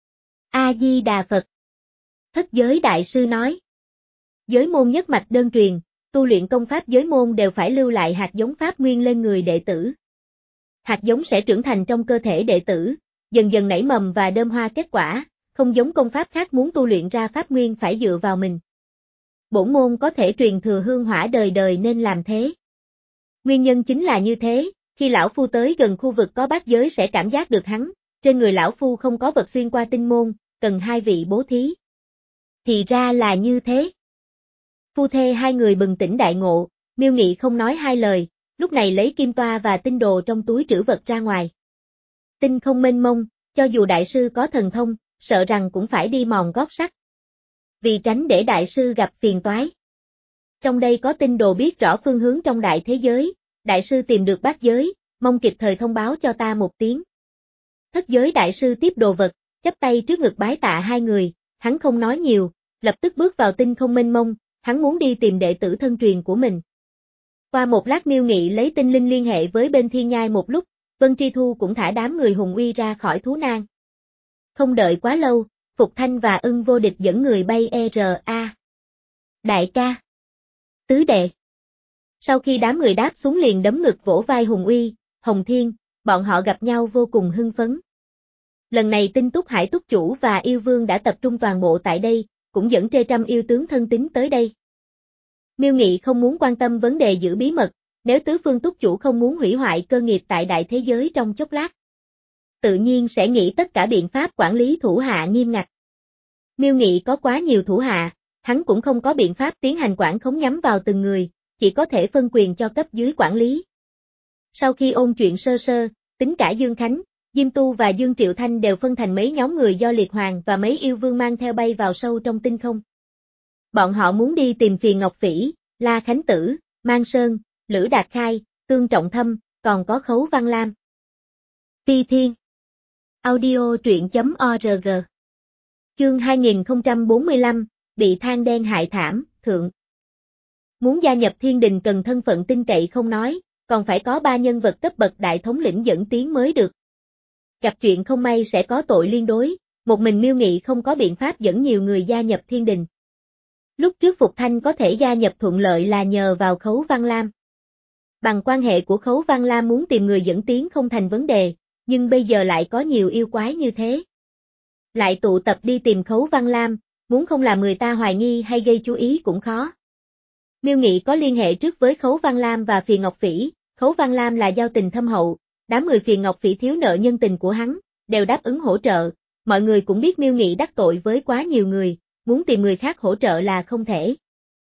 A-di-đà Phật. Thất giới đại sư nói. Giới môn nhất mạch đơn truyền, tu luyện công pháp giới môn đều phải lưu lại hạt giống pháp nguyên lên người đệ tử. Hạt giống sẽ trưởng thành trong cơ thể đệ tử, dần dần nảy mầm và đơm hoa kết quả, không giống công pháp khác muốn tu luyện ra pháp nguyên phải dựa vào mình. Bổn môn có thể truyền thừa hương hỏa đời đời nên làm thế. Nguyên nhân chính là như thế, khi lão phu tới gần khu vực có bát giới sẽ cảm giác được hắn, trên người lão phu không có vật xuyên qua tinh môn, cần hai vị bố thí. Thì ra là như thế. Phu thê hai người bừng tỉnh đại ngộ, Miêu Nghị không nói hai lời, lúc này lấy kim toa và tinh đồ trong túi trữ vật ra ngoài. Tinh không mênh mông, cho dù đại sư có thần thông, sợ rằng cũng phải đi mòn gót sắt. Vì tránh để đại sư gặp phiền toái. Trong đây có tinh đồ biết rõ phương hướng trong đại thế giới, đại sư tìm được bát giới, mong kịp thời thông báo cho ta một tiếng. Thất giới đại sư tiếp đồ vật, chắp tay trước ngực bái tạ hai người, hắn không nói nhiều, lập tức bước vào tinh không mênh mông, hắn muốn đi tìm đệ tử thân truyền của mình. Qua một lát Miêu Nghị lấy tinh linh liên hệ với bên thiên nhai một lúc, Vân Tri Thu cũng thả đám người hùng uy ra khỏi thú nang. Không đợi quá lâu, Phục Thanh và Ưng Vô Địch dẫn người bay e rờ a. Đại ca. Tứ đệ. Sau khi đám người đáp xuống liền đấm ngực vỗ vai Hùng Uy, Hồng Thiên, bọn họ gặp nhau vô cùng hưng phấn. Lần này Tinh Túc Hải Túc Chủ và Yêu Vương đã tập trung toàn bộ tại đây, cũng dẫn trê trăm yêu tướng thân tín tới đây. Miêu Nghị không muốn quan tâm vấn đề giữ bí mật, nếu tứ phương Túc Chủ không muốn hủy hoại cơ nghiệp tại đại thế giới trong chốc lát. Tự nhiên sẽ nghĩ tất cả biện pháp quản lý thủ hạ nghiêm ngặt. Miêu Nghị có quá nhiều thủ hạ, hắn cũng không có biện pháp tiến hành quản khống nhắm vào từng người, chỉ có thể phân quyền cho cấp dưới quản lý. Sau khi ôn chuyện sơ sơ, tính cả Dương Khánh, Diêm Tu và Dương Triệu Thanh đều phân thành mấy nhóm người do Liệt Hoàng và mấy yêu vương mang theo bay vào sâu trong tinh không. Bọn họ muốn đi tìm Phiền Ngọc Phỉ, La Khánh Tử, Mang Sơn, Lữ Đạt Khai, Tương Trọng Thâm, còn có Khấu Văn Lam. Phi Thiên Audio truyện.org Chương hai nghìn không trăm bốn mươi lăm, bị than đen hại thảm, thượng. Muốn gia nhập thiên đình cần thân phận tin cậy không nói, còn phải có ba nhân vật cấp bậc đại thống lĩnh dẫn tiến mới được. Gặp chuyện không may sẽ có tội liên đối, một mình Miêu Nghị không có biện pháp dẫn nhiều người gia nhập thiên đình. Lúc trước Phục Thanh có thể gia nhập thuận lợi là nhờ vào Khấu Văn Lam. Bằng quan hệ của Khấu Văn Lam muốn tìm người dẫn tiến không thành vấn đề, nhưng bây giờ lại có nhiều yêu quái như thế. Lại tụ tập đi tìm Khấu Văn Lam, muốn không làm người ta hoài nghi hay gây chú ý cũng khó. Miêu Nghị có liên hệ trước với Khấu Văn Lam và Phiền Ngọc Phỉ, Khấu Văn Lam là giao tình thâm hậu, đám người Phiền Ngọc Phỉ thiếu nợ nhân tình của hắn, đều đáp ứng hỗ trợ, mọi người cũng biết Miêu Nghị đắc tội với quá nhiều người, muốn tìm người khác hỗ trợ là không thể.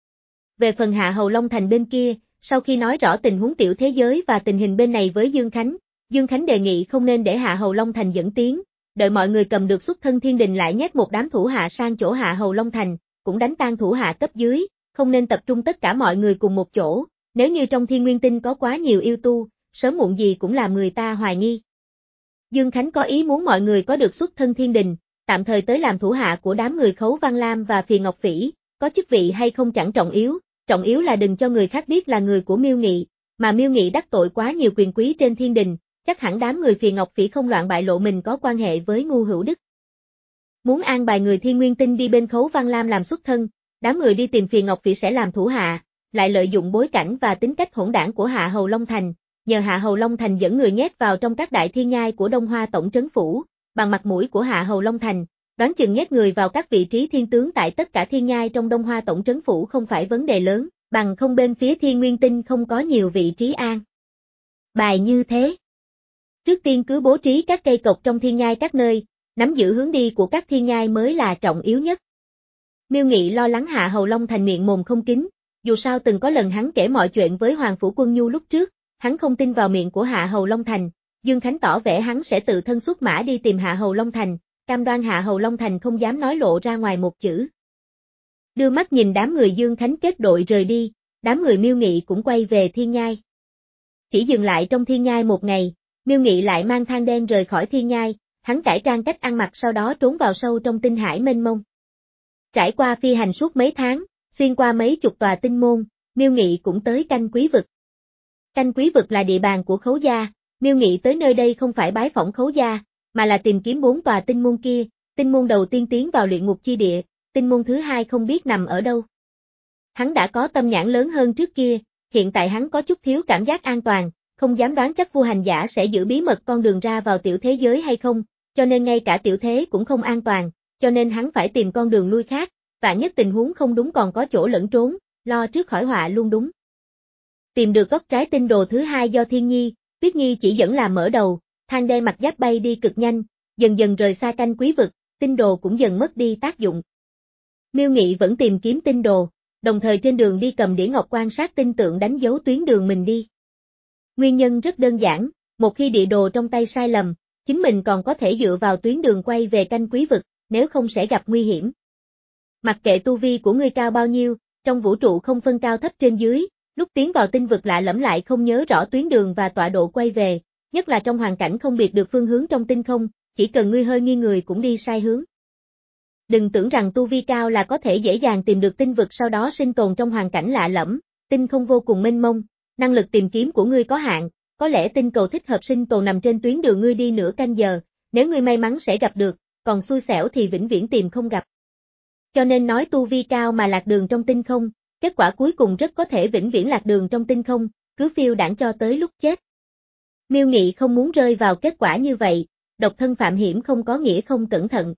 Về phần Hạ Hầu Long Thành bên kia, sau khi nói rõ tình huống tiểu thế giới và tình hình bên này với Dương Khánh, Dương Khánh đề nghị không nên để Hạ Hầu Long Thành dẫn tiến, đợi mọi người cầm được xuất thân thiên đình lại nhét một đám thủ hạ sang chỗ Hạ Hầu Long Thành, cũng đánh tan thủ hạ cấp dưới, không nên tập trung tất cả mọi người cùng một chỗ, nếu như trong Thiên Nguyên Tinh có quá nhiều yêu tu, sớm muộn gì cũng làm người ta hoài nghi. Dương Khánh có ý muốn mọi người có được xuất thân thiên đình, tạm thời tới làm thủ hạ của đám người Khấu Văn Lam và Phiền Ngọc Phỉ, có chức vị hay không chẳng trọng yếu, trọng yếu là đừng cho người khác biết là người của Miêu Nghị, mà Miêu Nghị đắc tội quá nhiều quyền quý trên thiên đình, chắc hẳn đám người Phiền Ngọc Phỉ không loạn bại lộ mình có quan hệ với Ngu Hữu Đức. Muốn an bài người Thiên Nguyên Tinh đi bên Khấu Văn Lam làm xuất thân, đám người đi tìm Phiền Ngọc Phỉ sẽ làm thủ hạ, lại lợi dụng bối cảnh và tính cách hỗn đảng của Hạ Hầu Long Thành, nhờ Hạ Hầu Long Thành dẫn người nhét vào trong các đại thiên nhai của Đông Hoa Tổng trấn phủ, bằng mặt mũi của Hạ Hầu Long Thành, đoán chừng nhét người vào các vị trí thiên tướng tại tất cả thiên nhai trong Đông Hoa Tổng trấn phủ không phải vấn đề lớn, bằng không bên phía Thiên Nguyên Tinh không có nhiều vị trí an bài như thế. Trước tiên cứ bố trí các cây cột trong thiên nhai các nơi, nắm giữ hướng đi của các thiên nhai mới là trọng yếu nhất. Miêu Nghị lo lắng Hạ Hầu Long Thành miệng mồm không kín, dù sao từng có lần hắn kể mọi chuyện với Hoàng Phủ Quân Nhu lúc trước, hắn không tin vào miệng của Hạ Hầu Long Thành, Dương Khánh tỏ vẻ hắn sẽ tự thân xuất mã đi tìm Hạ Hầu Long Thành, cam đoan Hạ Hầu Long Thành không dám nói lộ ra ngoài một chữ. Đưa mắt nhìn đám người Dương Khánh kết đội rời đi, đám người Miêu Nghị cũng quay về thiên nhai. Chỉ dừng lại trong thiên nhai một ngày, Miêu Nghị lại mang than đen rời khỏi thiên nhai, hắn cải trang cách ăn mặc sau đó trốn vào sâu trong tinh hải mênh mông. Trải qua phi hành suốt mấy tháng, xuyên qua mấy chục tòa tinh môn, Miêu Nghị cũng tới Canh Quý Vực. Canh Quý Vực là địa bàn của Khấu gia, Miêu Nghị tới nơi đây không phải bái phỏng Khấu gia, mà là tìm kiếm bốn tòa tinh môn kia, tinh môn đầu tiên tiến vào luyện ngục chi địa, tinh môn thứ hai không biết nằm ở đâu. Hắn đã có tâm nhãn lớn hơn trước kia, hiện tại hắn có chút thiếu cảm giác an toàn, không dám đoán chắc Vu Hành Giả sẽ giữ bí mật con đường ra vào tiểu thế giới hay không, cho nên ngay cả tiểu thế cũng không an toàn, cho nên hắn phải tìm con đường lui khác, vạn nhất tình huống không đúng còn có chỗ lẫn trốn, lo trước khỏi họa luôn đúng. Tìm được gốc trái tinh đồ thứ hai do Thiên Nhi, Tuyết Nhi chỉ dẫn làm mở đầu, than đen mặc giáp bay đi cực nhanh, dần dần rời xa Canh Quý Vực, tinh đồ cũng dần mất đi tác dụng. Miêu Nghị vẫn tìm kiếm tinh đồ, đồng thời trên đường đi cầm đĩa ngọc quan sát tinh tượng đánh dấu tuyến đường mình đi. Nguyên nhân rất đơn giản, một khi địa đồ trong tay sai lầm, chính mình còn có thể dựa vào tuyến đường quay về Canh Quý Vực, nếu không sẽ gặp nguy hiểm. Mặc kệ tu vi của ngươi cao bao nhiêu, trong vũ trụ không phân cao thấp trên dưới, lúc tiến vào tinh vực lạ lẫm lại không nhớ rõ tuyến đường và tọa độ quay về, nhất là trong hoàn cảnh không biệt được phương hướng trong tinh không, chỉ cần ngươi hơi nghiêng người cũng đi sai hướng. Đừng tưởng rằng tu vi cao là có thể dễ dàng tìm được tinh vực sau đó sinh tồn trong hoàn cảnh lạ lẫm, tinh không vô cùng mênh mông, năng lực tìm kiếm của ngươi có hạn, có lẽ tinh cầu thích hợp sinh tồn nằm trên tuyến đường ngươi đi nửa canh giờ, nếu ngươi may mắn sẽ gặp được, còn xui xẻo thì vĩnh viễn tìm không gặp. Cho nên nói tu vi cao mà lạc đường trong tinh không, kết quả cuối cùng rất có thể vĩnh viễn lạc đường trong tinh không, cứ phiêu đãng cho tới lúc chết. Miêu Nghị không muốn rơi vào kết quả như vậy, độc thân phạm hiểm không có nghĩa không cẩn thận.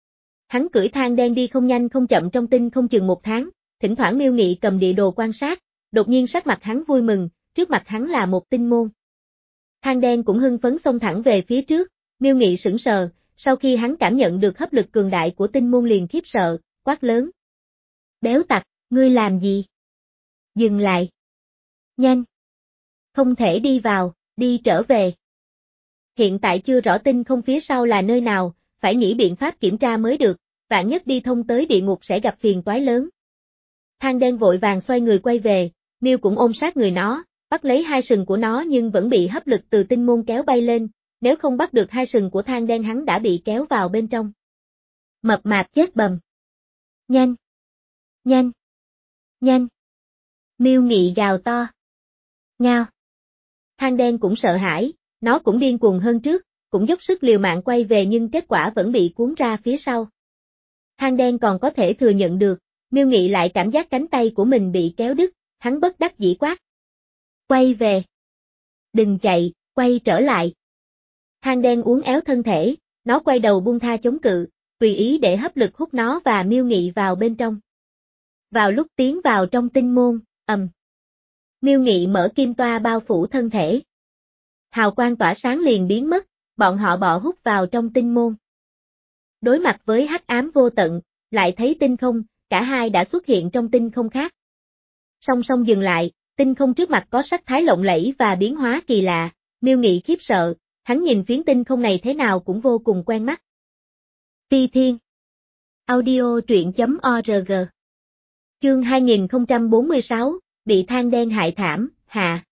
Hắn cưỡi than đen đi không nhanh không chậm trong tinh không chừng một tháng, thỉnh thoảng Miêu Nghị cầm địa đồ quan sát, đột nhiên sắc mặt hắn vui mừng, trước mặt hắn là một tinh môn. Than đen cũng hưng phấn xông thẳng về phía trước, Miêu Nghị sững sờ, sau khi hắn cảm nhận được hấp lực cường đại của tinh môn liền khiếp sợ, quát lớn. Béo tặc, ngươi làm gì? Dừng lại. Nhanh. Không thể đi vào, đi trở về. Hiện tại chưa rõ tinh không phía sau là nơi nào, phải nghĩ biện pháp kiểm tra mới được, vạn nhất đi thông tới địa ngục sẽ gặp phiền toái lớn. Than đen vội vàng xoay người quay về, Miêu cũng ôm sát người nó, bắt lấy hai sừng của nó nhưng vẫn bị hấp lực từ tinh môn kéo bay lên, nếu không bắt được hai sừng của than đen hắn đã bị kéo vào bên trong. Mập mạp chết bầm. Nhanh. Nhanh. Nhanh. Miêu Nghị gào to. Ngao. Than đen cũng sợ hãi, nó cũng điên cuồng hơn trước, cũng dốc sức liều mạng quay về nhưng kết quả vẫn bị cuốn ra phía sau. Than đen còn có thể thừa nhận được, Miêu Nghị lại cảm giác cánh tay của mình bị kéo đứt, hắn bất đắc dĩ quát. Quay về. Đừng chạy, quay trở lại. Than đen uốn éo thân thể, nó quay đầu buông tha chống cự, tùy ý để hấp lực hút nó và Miêu Nghị vào bên trong. Vào lúc tiến vào trong tinh môn, ầm. Miêu Nghị mở kim toa bao phủ thân thể. Hào quang tỏa sáng liền biến mất, bọn họ bọ hút vào trong tinh môn. Đối mặt với hắc ám vô tận, lại thấy tinh không, cả hai đã xuất hiện trong tinh không khác. Song song dừng lại, tinh không trước mặt có sắc thái lộng lẫy và biến hóa kỳ lạ, Miêu Nghị khiếp sợ, hắn nhìn phiến tinh không này thế nào cũng vô cùng quen mắt. Phi Thiên Audio truyện chấm org Chương hai nghìn không trăm bốn mươi sáu, bị than đen hại thảm, hạ.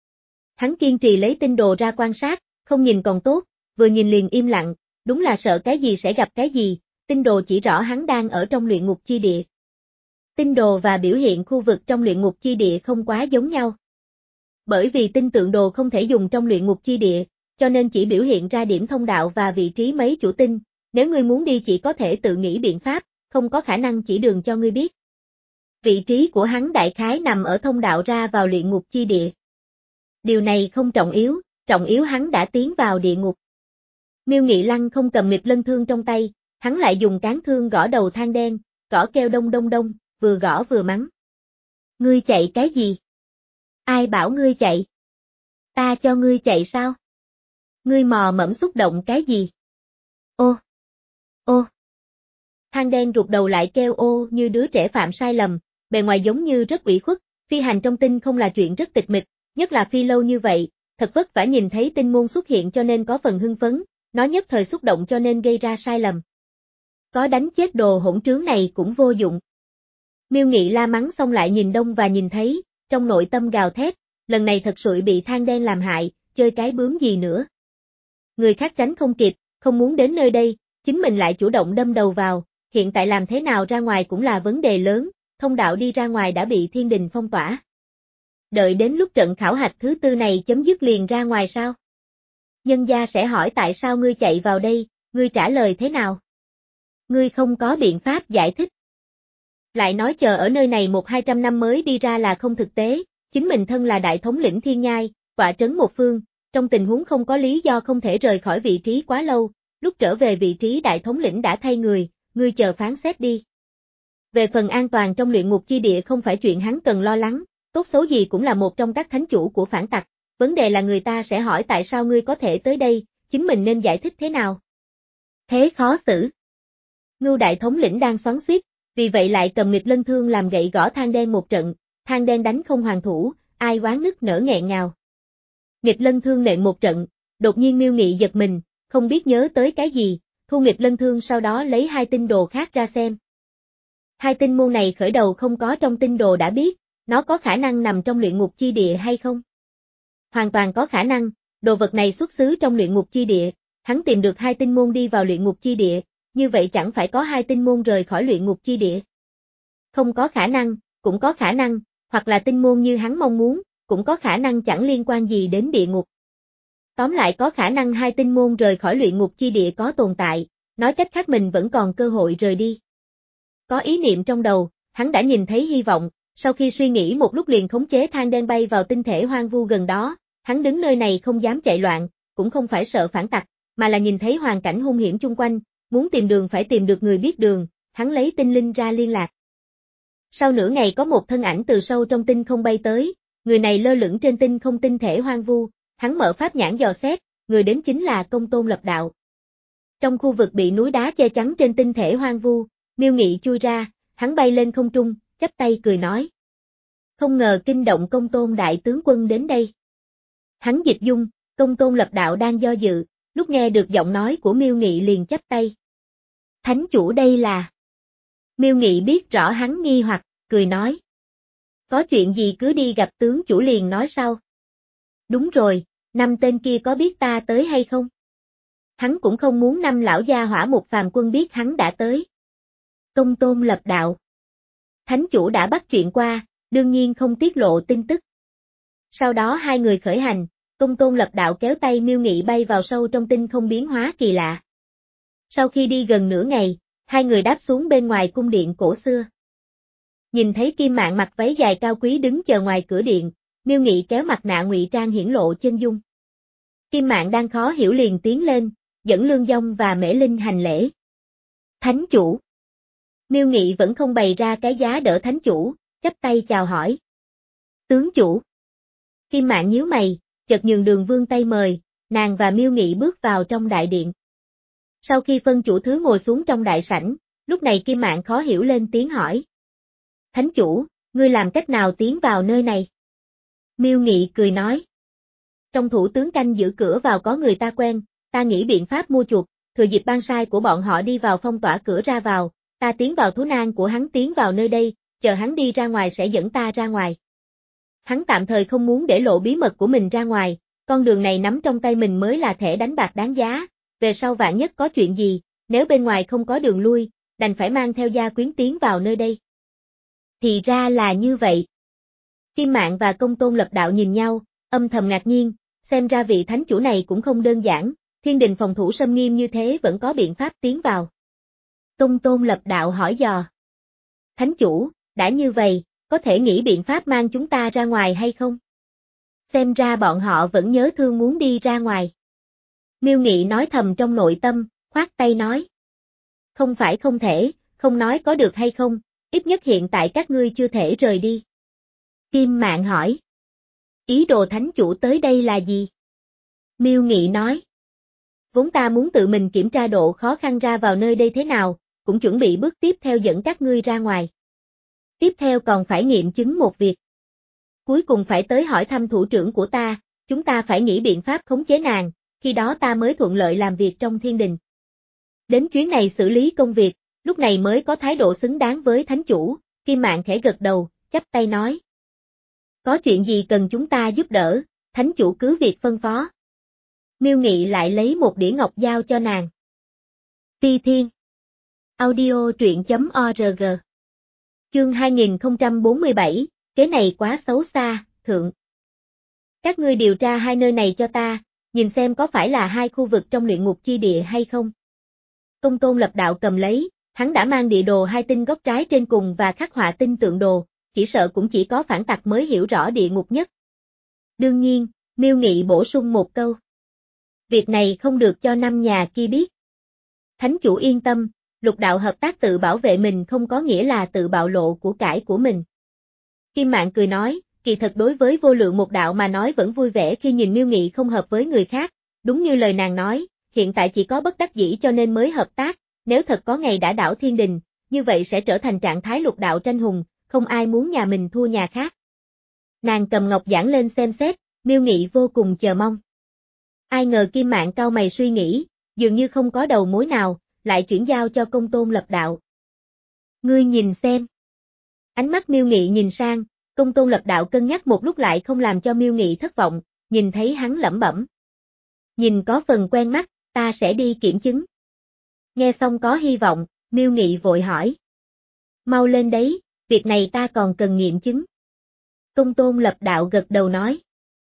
Hắn kiên trì lấy tinh đồ ra quan sát, không nhìn còn tốt, vừa nhìn liền im lặng, đúng là sợ cái gì sẽ gặp cái gì, tinh đồ chỉ rõ hắn đang ở trong luyện ngục chi địa. Tinh đồ và biểu hiện khu vực trong luyện ngục chi địa không quá giống nhau. Bởi vì tinh tượng đồ không thể dùng trong luyện ngục chi địa, cho nên chỉ biểu hiện ra điểm thông đạo và vị trí mấy chủ tinh, nếu ngươi muốn đi chỉ có thể tự nghĩ biện pháp, không có khả năng chỉ đường cho ngươi biết. Vị trí của hắn đại khái nằm ở thông đạo ra vào luyện ngục chi địa. Điều này không trọng yếu, trọng yếu hắn đã tiến vào địa ngục. Miêu Nghị Lăng không cầm nghịch lân thương trong tay, hắn lại dùng cán thương gõ đầu than đen, gõ kêu đông đông đông, vừa gõ vừa mắng. Ngươi chạy cái gì? Ai bảo ngươi chạy? Ta cho ngươi chạy sao? Ngươi mò mẫm xúc động cái gì? Ô! Ô! Than đen rụt đầu lại kêu ô như đứa trẻ phạm sai lầm, bề ngoài giống như rất ủy khuất, phi hành trong tinh không là chuyện rất tịch mịch, nhất là phi lâu như vậy, thật vất vả nhìn thấy tinh môn xuất hiện cho nên có phần hưng phấn, nó nhất thời xúc động cho nên gây ra sai lầm. Có đánh chết đồ hỗn trướng này cũng vô dụng. Miêu Nghị la mắng xong lại nhìn đông và nhìn thấy, trong nội tâm gào thét, lần này thật sự bị than đen làm hại, chơi cái bướm gì nữa. Người khác tránh không kịp, không muốn đến nơi đây, chính mình lại chủ động đâm đầu vào, hiện tại làm thế nào ra ngoài cũng là vấn đề lớn, thông đạo đi ra ngoài đã bị thiên đình phong tỏa. Đợi đến lúc trận khảo hạch thứ tư này chấm dứt liền ra ngoài sao? Nhân gia sẽ hỏi tại sao ngươi chạy vào đây, ngươi trả lời thế nào? Ngươi không có biện pháp giải thích. Lại nói chờ ở nơi này một hai trăm năm mới đi ra là không thực tế, chính mình thân là đại thống lĩnh thiên nhai, tọa trấn một phương, trong tình huống không có lý do không thể rời khỏi vị trí quá lâu, lúc trở về vị trí đại thống lĩnh đã thay người, ngươi chờ phán xét đi. Về phần an toàn trong luyện ngục chi địa không phải chuyện hắn cần lo lắng, tốt xấu gì cũng là một trong các thánh chủ của phản tặc, vấn đề là người ta sẽ hỏi tại sao ngươi có thể tới đây, chính mình nên giải thích thế nào. Thế khó xử. Ngưu đại thống lĩnh đang xoắn xuýt, vì vậy lại cầm nghịch lân thương làm gậy gõ than đen một trận, than đen đánh không hoàn thủ, ai oán nức nở nghẹn ngào. Nghịch lân thương nện một trận, đột nhiên Miêu Nghị giật mình, không biết nhớ tới cái gì, thu nghịch lân thương sau đó lấy hai tinh đồ khác ra xem. Hai tinh môn này khởi đầu không có trong tinh đồ đã biết, nó có khả năng nằm trong luyện ngục chi địa hay không? Hoàn toàn có khả năng, đồ vật này xuất xứ trong luyện ngục chi địa, hắn tìm được hai tinh môn đi vào luyện ngục chi địa, như vậy chẳng phải có hai tinh môn rời khỏi luyện ngục chi địa. Không có khả năng, cũng có khả năng, hoặc là tinh môn như hắn mong muốn, cũng có khả năng chẳng liên quan gì đến địa ngục. Tóm lại có khả năng hai tinh môn rời khỏi luyện ngục chi địa có tồn tại, nói cách khác mình vẫn còn cơ hội rời đi. Có ý niệm trong đầu, hắn đã nhìn thấy hy vọng, sau khi suy nghĩ một lúc liền khống chế than đen bay vào tinh thể hoang vu gần đó, hắn đứng nơi này không dám chạy loạn, cũng không phải sợ phản tặc, mà là nhìn thấy hoàn cảnh hung hiểm chung quanh, muốn tìm đường phải tìm được người biết đường, hắn lấy tinh linh ra liên lạc. Sau nửa ngày có một thân ảnh từ sâu trong tinh không bay tới, người này lơ lửng trên tinh không tinh thể hoang vu, hắn mở pháp nhãn dò xét, người đến chính là Công Tôn Lập Đạo. Trong khu vực bị núi đá che chắn trên tinh thể hoang vu, Miêu Nghị chui ra, hắn bay lên không trung, chắp tay cười nói. Không ngờ kinh động Công Tôn đại tướng quân đến đây. Hắn dịch dung, Công Tôn Lập Đạo đang do dự, lúc nghe được giọng nói của Miêu Nghị liền chắp tay. Thánh chủ đây là... Miêu Nghị biết rõ hắn nghi hoặc, cười nói. Có chuyện gì cứ đi gặp tướng chủ liền nói sau. Đúng rồi, năm tên kia có biết ta tới hay không? Hắn cũng không muốn năm lão gia hỏa một phàm quân biết hắn đã tới. Công Tôn Lập Đạo. Thánh chủ đã bắt chuyện qua, đương nhiên không tiết lộ tin tức. Sau đó hai người khởi hành, Công Tôn Lập Đạo kéo tay Miêu Nghị bay vào sâu trong tinh không biến hóa kỳ lạ. Sau khi đi gần nửa ngày, hai người đáp xuống bên ngoài cung điện cổ xưa. Nhìn thấy Kim Mạn mặc váy dài cao quý đứng chờ ngoài cửa điện, Miêu Nghị kéo mặt nạ ngụy trang hiển lộ chân dung. Kim Mạn đang khó hiểu liền tiến lên, dẫn Lương Dông và Mễ Linh hành lễ. Thánh chủ. Miêu Nghị vẫn không bày ra cái giá đỡ thánh chủ, chắp tay chào hỏi. Tướng chủ. Kim Mạn nhíu mày, chợt nhường Đường Vương tay mời, nàng và Miêu Nghị bước vào trong đại điện. Sau khi phân chủ thứ ngồi xuống trong đại sảnh, lúc này Kim Mạn khó hiểu lên tiếng hỏi. Thánh chủ, ngươi làm cách nào tiến vào nơi này? Miêu Nghị cười nói. Trong thủ tướng canh giữ cửa vào có người ta quen, ta nghĩ biện pháp mua chuộc, thừa dịp ban sai của bọn họ đi vào phong tỏa cửa ra vào, ta tiến vào thú nang của hắn tiến vào nơi đây, chờ hắn đi ra ngoài sẽ dẫn ta ra ngoài. Hắn tạm thời không muốn để lộ bí mật của mình ra ngoài, con đường này nắm trong tay mình mới là thẻ đánh bạc đáng giá, về sau vạn nhất có chuyện gì, nếu bên ngoài không có đường lui, đành phải mang theo gia quyến tiến vào nơi đây. Thì ra là như vậy. Kim Mạn và Công Tôn Lập Đạo nhìn nhau, âm thầm ngạc nhiên, xem ra vị thánh chủ này cũng không đơn giản, thiên đình phòng thủ xâm nghiêm như thế vẫn có biện pháp tiến vào. Công Tôn Lập Đạo hỏi dò. Thánh chủ, đã như vậy, có thể nghĩ biện pháp mang chúng ta ra ngoài hay không? Xem ra bọn họ vẫn nhớ thương muốn đi ra ngoài. Miêu Nghị nói thầm trong nội tâm, khoát tay nói. Không phải không thể, không nói có được hay không, ít nhất hiện tại các ngươi chưa thể rời đi. Kim Mạn hỏi. Ý đồ thánh chủ tới đây là gì? Miêu Nghị nói. Vốn ta muốn tự mình kiểm tra độ khó khăn ra vào nơi đây thế nào, cũng chuẩn bị bước tiếp theo dẫn các ngươi ra ngoài. Tiếp theo còn phải nghiệm chứng một việc. Cuối cùng phải tới hỏi thăm thủ trưởng của ta, chúng ta phải nghĩ biện pháp khống chế nàng, khi đó ta mới thuận lợi làm việc trong thiên đình. Đến chuyến này xử lý công việc, lúc này mới có thái độ xứng đáng với thánh chủ, Kim Mạn khẽ gật đầu, chắp tay nói. Có chuyện gì cần chúng ta giúp đỡ, thánh chủ cứ việc phân phó. Miêu Nghị lại lấy một đĩa ngọc giao cho nàng. Ti Thiên. Audio truyện chấm org. Chương hai nghìn không trăm bốn mươi bảy, cái này quá xấu xa, thượng. Các ngươi điều tra hai nơi này cho ta, nhìn xem có phải là hai khu vực trong luyện ngục chi địa hay không. Công Tôn Lập Đạo cầm lấy, hắn đã mang địa đồ hai tinh góc trái trên cùng và khắc họa tinh tượng đồ, chỉ sợ cũng chỉ có phản tặc mới hiểu rõ địa ngục nhất. Đương nhiên, Miêu Nghị bổ sung một câu. Việc này không được cho năm nhà kia biết. Thánh chủ yên tâm, Lục đạo hợp tác tự bảo vệ mình không có nghĩa là tự bạo lộ của cải của mình. Kim Mạn cười nói, kỳ thật đối với Vô Lượng một đạo mà nói vẫn vui vẻ khi nhìn Miêu Nghị không hợp với người khác, đúng như lời nàng nói, hiện tại chỉ có bất đắc dĩ cho nên mới hợp tác, nếu thật có ngày đã đảo thiên đình, như vậy sẽ trở thành trạng thái lục đạo tranh hùng, không ai muốn nhà mình thua nhà khác. Nàng cầm ngọc giản lên xem xét, Miêu Nghị vô cùng chờ mong. Ai ngờ Kim Mạn cau mày suy nghĩ, dường như không có đầu mối nào, lại chuyển giao cho Công Tôn Lập Đạo. Ngươi nhìn xem. Ánh mắt Miêu Nghị nhìn sang, Công Tôn Lập Đạo cân nhắc một lúc lại không làm cho Miêu Nghị thất vọng, nhìn thấy hắn lẩm bẩm. Nhìn có phần quen mắt, ta sẽ đi kiểm chứng. Nghe xong có hy vọng, Miêu Nghị vội hỏi. Mau lên đấy, việc này ta còn cần nghiệm chứng. Công Tôn Lập Đạo gật đầu nói.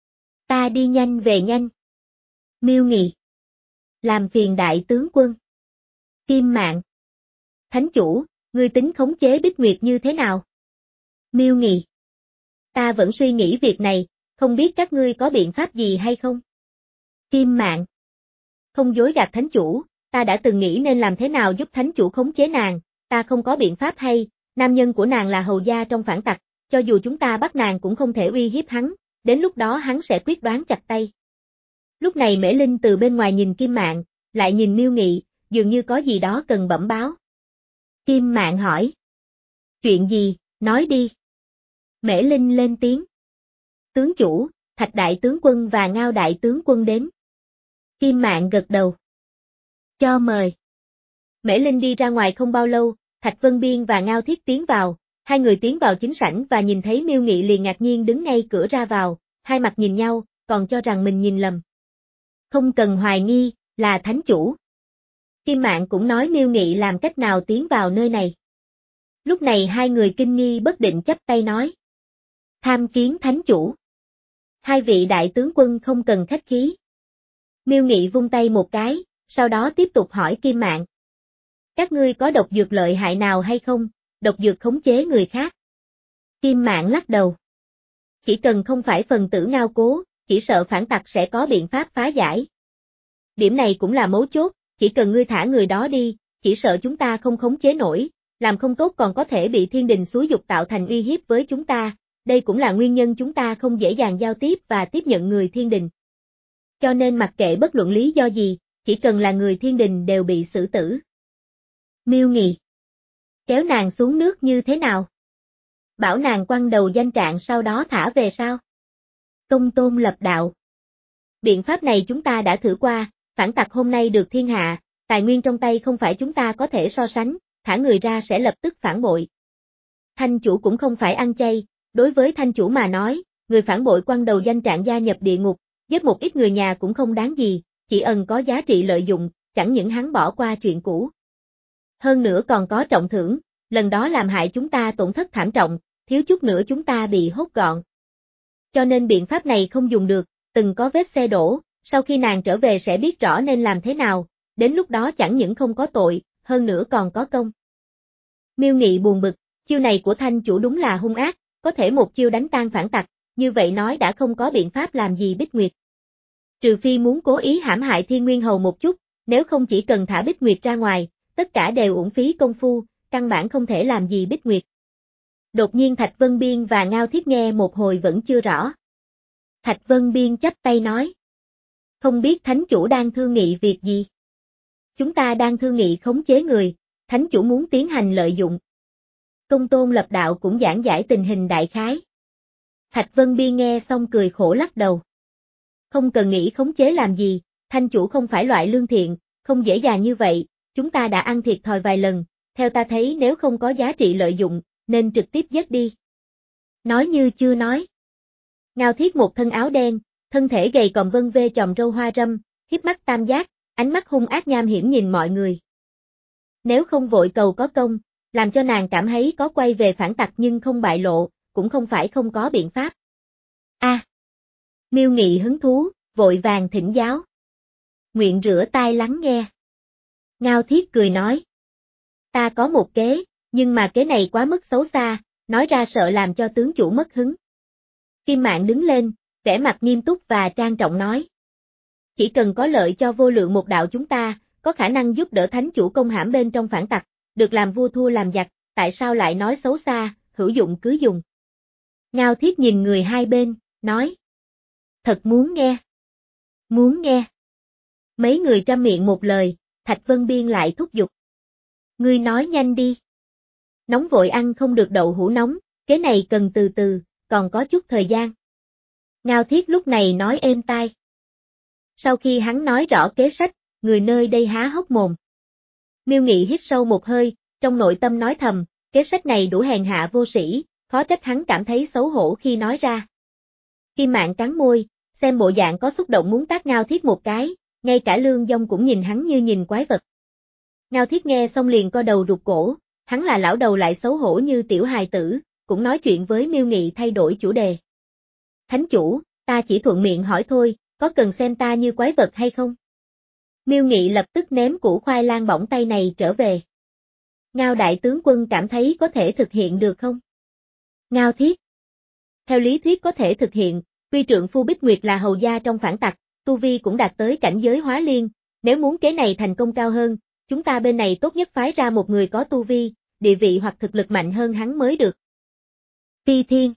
Ta đi nhanh về nhanh. Miêu Nghị. Làm phiền đại tướng quân. Kim Mạn. Thánh chủ, ngươi tính khống chế Bích Nguyệt như thế nào? Miêu Nghị. Ta vẫn suy nghĩ việc này, không biết các ngươi có biện pháp gì hay không? Kim Mạn. Không dối gạt thánh chủ, ta đã từng nghĩ nên làm thế nào giúp thánh chủ khống chế nàng, ta không có biện pháp hay, nam nhân của nàng là hầu gia trong phản tặc, cho dù chúng ta bắt nàng cũng không thể uy hiếp hắn, đến lúc đó hắn sẽ quyết đoán chặt tay. Lúc này Mễ Linh từ bên ngoài nhìn Kim Mạn, lại nhìn Miêu Nghị, dường như có gì đó cần bẩm báo. Kim Mạn hỏi. Chuyện gì, nói đi. Mễ Linh lên tiếng. Tướng chủ, Thạch đại tướng quân và Ngao đại tướng quân đến. Kim Mạn gật đầu. Cho mời. Mễ Linh đi ra ngoài không bao lâu, Thạch Vân Biên và Ngao Thiết tiến vào, hai người tiến vào chính sảnh và nhìn thấy Miêu Nghị liền ngạc nhiên đứng ngay cửa ra vào, hai mặt nhìn nhau, còn cho rằng mình nhìn lầm. Không cần hoài nghi, là thánh chủ. Kim Mạn cũng nói Miêu Nghị làm cách nào tiến vào nơi này. Lúc này hai người kinh nghi bất định chắp tay nói. Tham kiến thánh chủ. Hai vị đại tướng quân không cần khách khí. Miêu Nghị vung tay một cái, sau đó tiếp tục hỏi Kim Mạn. Các ngươi có độc dược lợi hại nào hay không, độc dược khống chế người khác? Kim Mạn lắc đầu. Chỉ cần không phải phần tử Ngao Cố, chỉ sợ phản tặc sẽ có biện pháp phá giải. Điểm này cũng là mấu chốt, chỉ cần ngươi thả người đó đi, chỉ sợ chúng ta không khống chế nổi, làm không tốt còn có thể bị thiên đình xúi dục tạo thành uy hiếp với chúng ta, đây cũng là nguyên nhân chúng ta không dễ dàng giao tiếp và tiếp nhận người thiên đình. Cho nên mặc kệ bất luận lý do gì, chỉ cần là người thiên đình đều bị xử tử. Miêu Nghị. Kéo nàng xuống nước như thế nào? Bảo nàng quăng đầu danh trạng sau đó thả về sao? Công Tôn lập đạo. Biện pháp này chúng ta đã thử qua, phản tặc hôm nay được thiên hạ, tài nguyên trong tay không phải chúng ta có thể so sánh, thả người ra sẽ lập tức phản bội. Thanh chủ cũng không phải ăn chay, đối với thanh chủ mà nói, người phản bội quăng đầu danh trạng gia nhập địa ngục, giết một ít người nhà cũng không đáng gì, chỉ ẩn có giá trị lợi dụng, chẳng những hắn bỏ qua chuyện cũ. Hơn nữa còn có trọng thưởng, lần đó làm hại chúng ta tổn thất thảm trọng, thiếu chút nữa chúng ta bị hốt gọn. Cho nên biện pháp này không dùng được, từng có vết xe đổ, sau khi nàng trở về sẽ biết rõ nên làm thế nào, đến lúc đó chẳng những không có tội, hơn nữa còn có công. Miêu Nghị buồn bực, chiêu này của thanh chủ đúng là hung ác, có thể một chiêu đánh tan phản tặc, như vậy nói đã không có biện pháp làm gì Bích Nguyệt. Trừ phi muốn cố ý hãm hại Thiên Nguyên Hầu một chút, nếu không chỉ cần thả Bích Nguyệt ra ngoài, tất cả đều uổng phí công phu, căn bản không thể làm gì Bích Nguyệt. Đột nhiên Thạch Vân Biên và Ngao Thiết nghe một hồi vẫn chưa rõ. Thạch Vân Biên chắp tay nói. Không biết thánh chủ đang thương nghị việc gì? Chúng ta đang thương nghị khống chế người, thánh chủ muốn tiến hành lợi dụng. Công Tôn lập đạo cũng giảng giải tình hình đại khái. Thạch Vân Biên nghe xong cười khổ lắc đầu. Không cần nghĩ khống chế làm gì, thanh chủ không phải loại lương thiện, không dễ dàng như vậy, chúng ta đã ăn thiệt thòi vài lần, theo ta thấy nếu không có giá trị lợi dụng, nên trực tiếp giết đi. Nói như chưa nói. Ngao Thiết một thân áo đen, thân thể gầy còm vân vê chòm râu hoa râm, hiếp mắt tam giác, ánh mắt hung ác nham hiểm nhìn mọi người. Nếu không vội cầu có công, làm cho nàng cảm thấy có quay về phản tặc nhưng không bại lộ, cũng không phải không có biện pháp. A. À, Miêu Nghị hứng thú, vội vàng thỉnh giáo. Nguyện rửa tai lắng nghe. Ngao Thiết cười nói. Ta có một kế, nhưng mà kế này quá mức xấu xa, nói ra sợ làm cho tướng chủ mất hứng. Kim Mạn đứng lên, vẻ mặt nghiêm túc và trang trọng nói. Chỉ cần có lợi cho vô lượng một đạo chúng ta, có khả năng giúp đỡ thánh chủ công hãm bên trong phản tặc, được làm vua thua làm giặc, tại sao lại nói xấu xa, hữu dụng cứ dùng. Ngao Thiết nhìn người hai bên, nói. Thật muốn nghe. Muốn nghe. Mấy người trăm miệng một lời, Thạch Vân Biên lại thúc giục. Ngươi nói nhanh đi. Nóng vội ăn không được đậu hũ nóng, cái này cần từ từ, còn có chút thời gian. Ngao Thiết lúc này nói êm tai. Sau khi hắn nói rõ kế sách, người nơi đây há hốc mồm. Miêu Nghị hít sâu một hơi, trong nội tâm nói thầm, kế sách này đủ hèn hạ vô sĩ, khó trách hắn cảm thấy xấu hổ khi nói ra. Kim Mạn cắn môi, xem bộ dạng có xúc động muốn tát Ngao Thiết một cái, ngay cả Lương Dông cũng nhìn hắn như nhìn quái vật. Ngao Thiết nghe xong liền co đầu rụt cổ, hắn là lão đầu lại xấu hổ như tiểu hài tử, cũng nói chuyện với Miêu Nghị thay đổi chủ đề. Thánh chủ, ta chỉ thuận miệng hỏi thôi, có cần xem ta như quái vật hay không? Miêu Nghị lập tức ném củ khoai lang bỏng tay này trở về. Ngao đại tướng quân cảm thấy có thể thực hiện được không? Ngao Thiết. Theo lý thuyết có thể thực hiện, tuy trượng phu Bích Nguyệt là hầu gia trong phản tặc, tu vi cũng đạt tới cảnh giới hóa liên, nếu muốn kế này thành công cao hơn, chúng ta bên này tốt nhất phái ra một người có tu vi, địa vị hoặc thực lực mạnh hơn hắn mới được. Phi Thiên.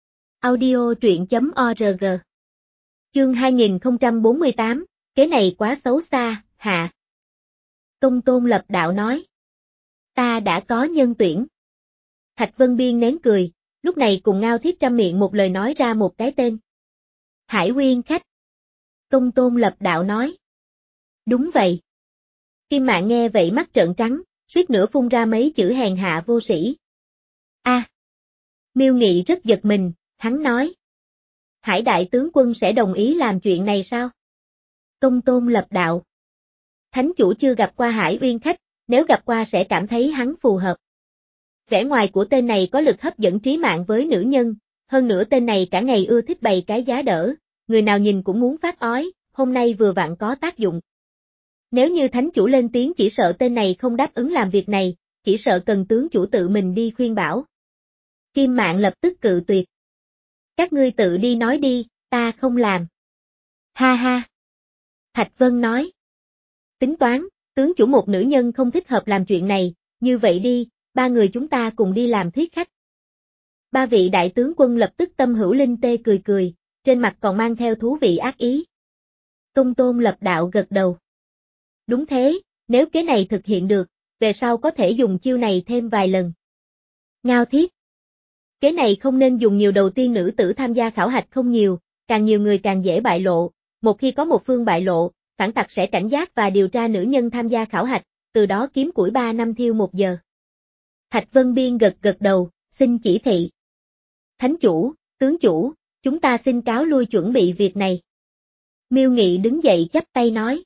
Audio truyện chấm org. Chương hai nghìn không trăm bốn mươi tám, kế này quá xấu xa, hạ. Công Tôn Lập Đạo nói. Ta đã có nhân tuyển. Thạch Vân Biên nén cười, lúc này cùng Ngao Thiết trăm miệng một lời nói ra một cái tên. Hải Uyên Khách. Công Tôn Lập Đạo nói. Đúng vậy. Kim Mạn nghe vậy mắt trợn trắng, suýt nữa phun ra mấy chữ hèn hạ vô sĩ. A. À. Miêu Nghị rất giật mình, hắn nói. Hải đại tướng quân sẽ đồng ý làm chuyện này sao? Công Tôn Lập Đạo. Thánh chủ chưa gặp qua Hải Uyên Khách, nếu gặp qua sẽ cảm thấy hắn phù hợp. Vẻ ngoài của tên này có lực hấp dẫn trí mạng với nữ nhân, hơn nữa tên này cả ngày ưa thích bày cái giá đỡ, người nào nhìn cũng muốn phát ói, hôm nay vừa vặn có tác dụng. Nếu như thánh chủ lên tiếng chỉ sợ tên này không đáp ứng làm việc này, chỉ sợ cần tướng chủ tự mình đi khuyên bảo. Kim Mạn lập tức cự tuyệt. Các ngươi tự đi nói đi, ta không làm. Ha ha. Thạch Vân nói. Tính toán, tướng chủ một nữ nhân không thích hợp làm chuyện này, như vậy đi, ba người chúng ta cùng đi làm thuyết khách. Ba vị đại tướng quân lập tức tâm hữu linh tê cười cười, trên mặt còn mang theo thú vị ác ý. Công Tôn Lập Đạo gật đầu. Đúng thế, nếu cái này thực hiện được, về sau có thể dùng chiêu này thêm vài lần. Ngao Thiết. Cái này không nên dùng nhiều, đầu tiên nữ tử tham gia khảo hạch không nhiều, càng nhiều người càng dễ bại lộ, một khi có một phương bại lộ, phản tặc sẽ cảnh giác và điều tra nữ nhân tham gia khảo hạch, từ đó kiếm củi ba năm thiêu một giờ. Thạch Vân Biên gật gật đầu, xin chỉ thị. Thánh chủ, tướng chủ, chúng ta xin cáo lui chuẩn bị việc này. Miêu Nghị đứng dậy chắp tay nói.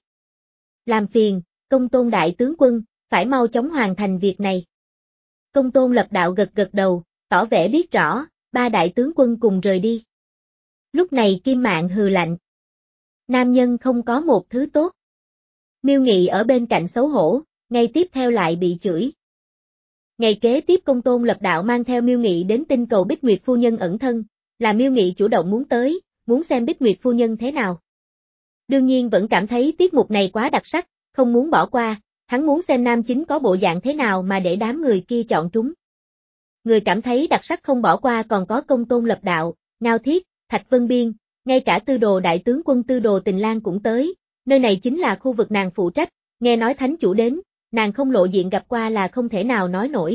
Làm phiền, Công Tôn đại tướng quân, phải mau chóng hoàn thành việc này. Công Tôn Lập Đạo gật gật đầu, tỏ vẻ biết rõ, ba đại tướng quân cùng rời đi. Lúc này Kim Mạn hừ lạnh. Nam nhân không có một thứ tốt. Miêu Nghị ở bên cạnh xấu hổ, ngay tiếp theo lại bị chửi. Ngày kế tiếp Công Tôn Lập Đạo mang theo Miêu Nghị đến tinh cầu Bích Nguyệt phu nhân ẩn thân, là Miêu Nghị chủ động muốn tới, muốn xem Bích Nguyệt phu nhân thế nào. Đương nhiên vẫn cảm thấy tiết mục này quá đặc sắc, không muốn bỏ qua, hắn muốn xem nam chính có bộ dạng thế nào mà để đám người kia chọn trúng. Người cảm thấy đặc sắc không bỏ qua còn có Công Tôn Lập Đạo, Ngao Thiết, Thạch Vân Biên, ngay cả tư đồ đại tướng quân Tư Đồ Tình Lang cũng tới, nơi này chính là khu vực nàng phụ trách, nghe nói thánh chủ đến, nàng không lộ diện gặp qua là không thể nào nói nổi.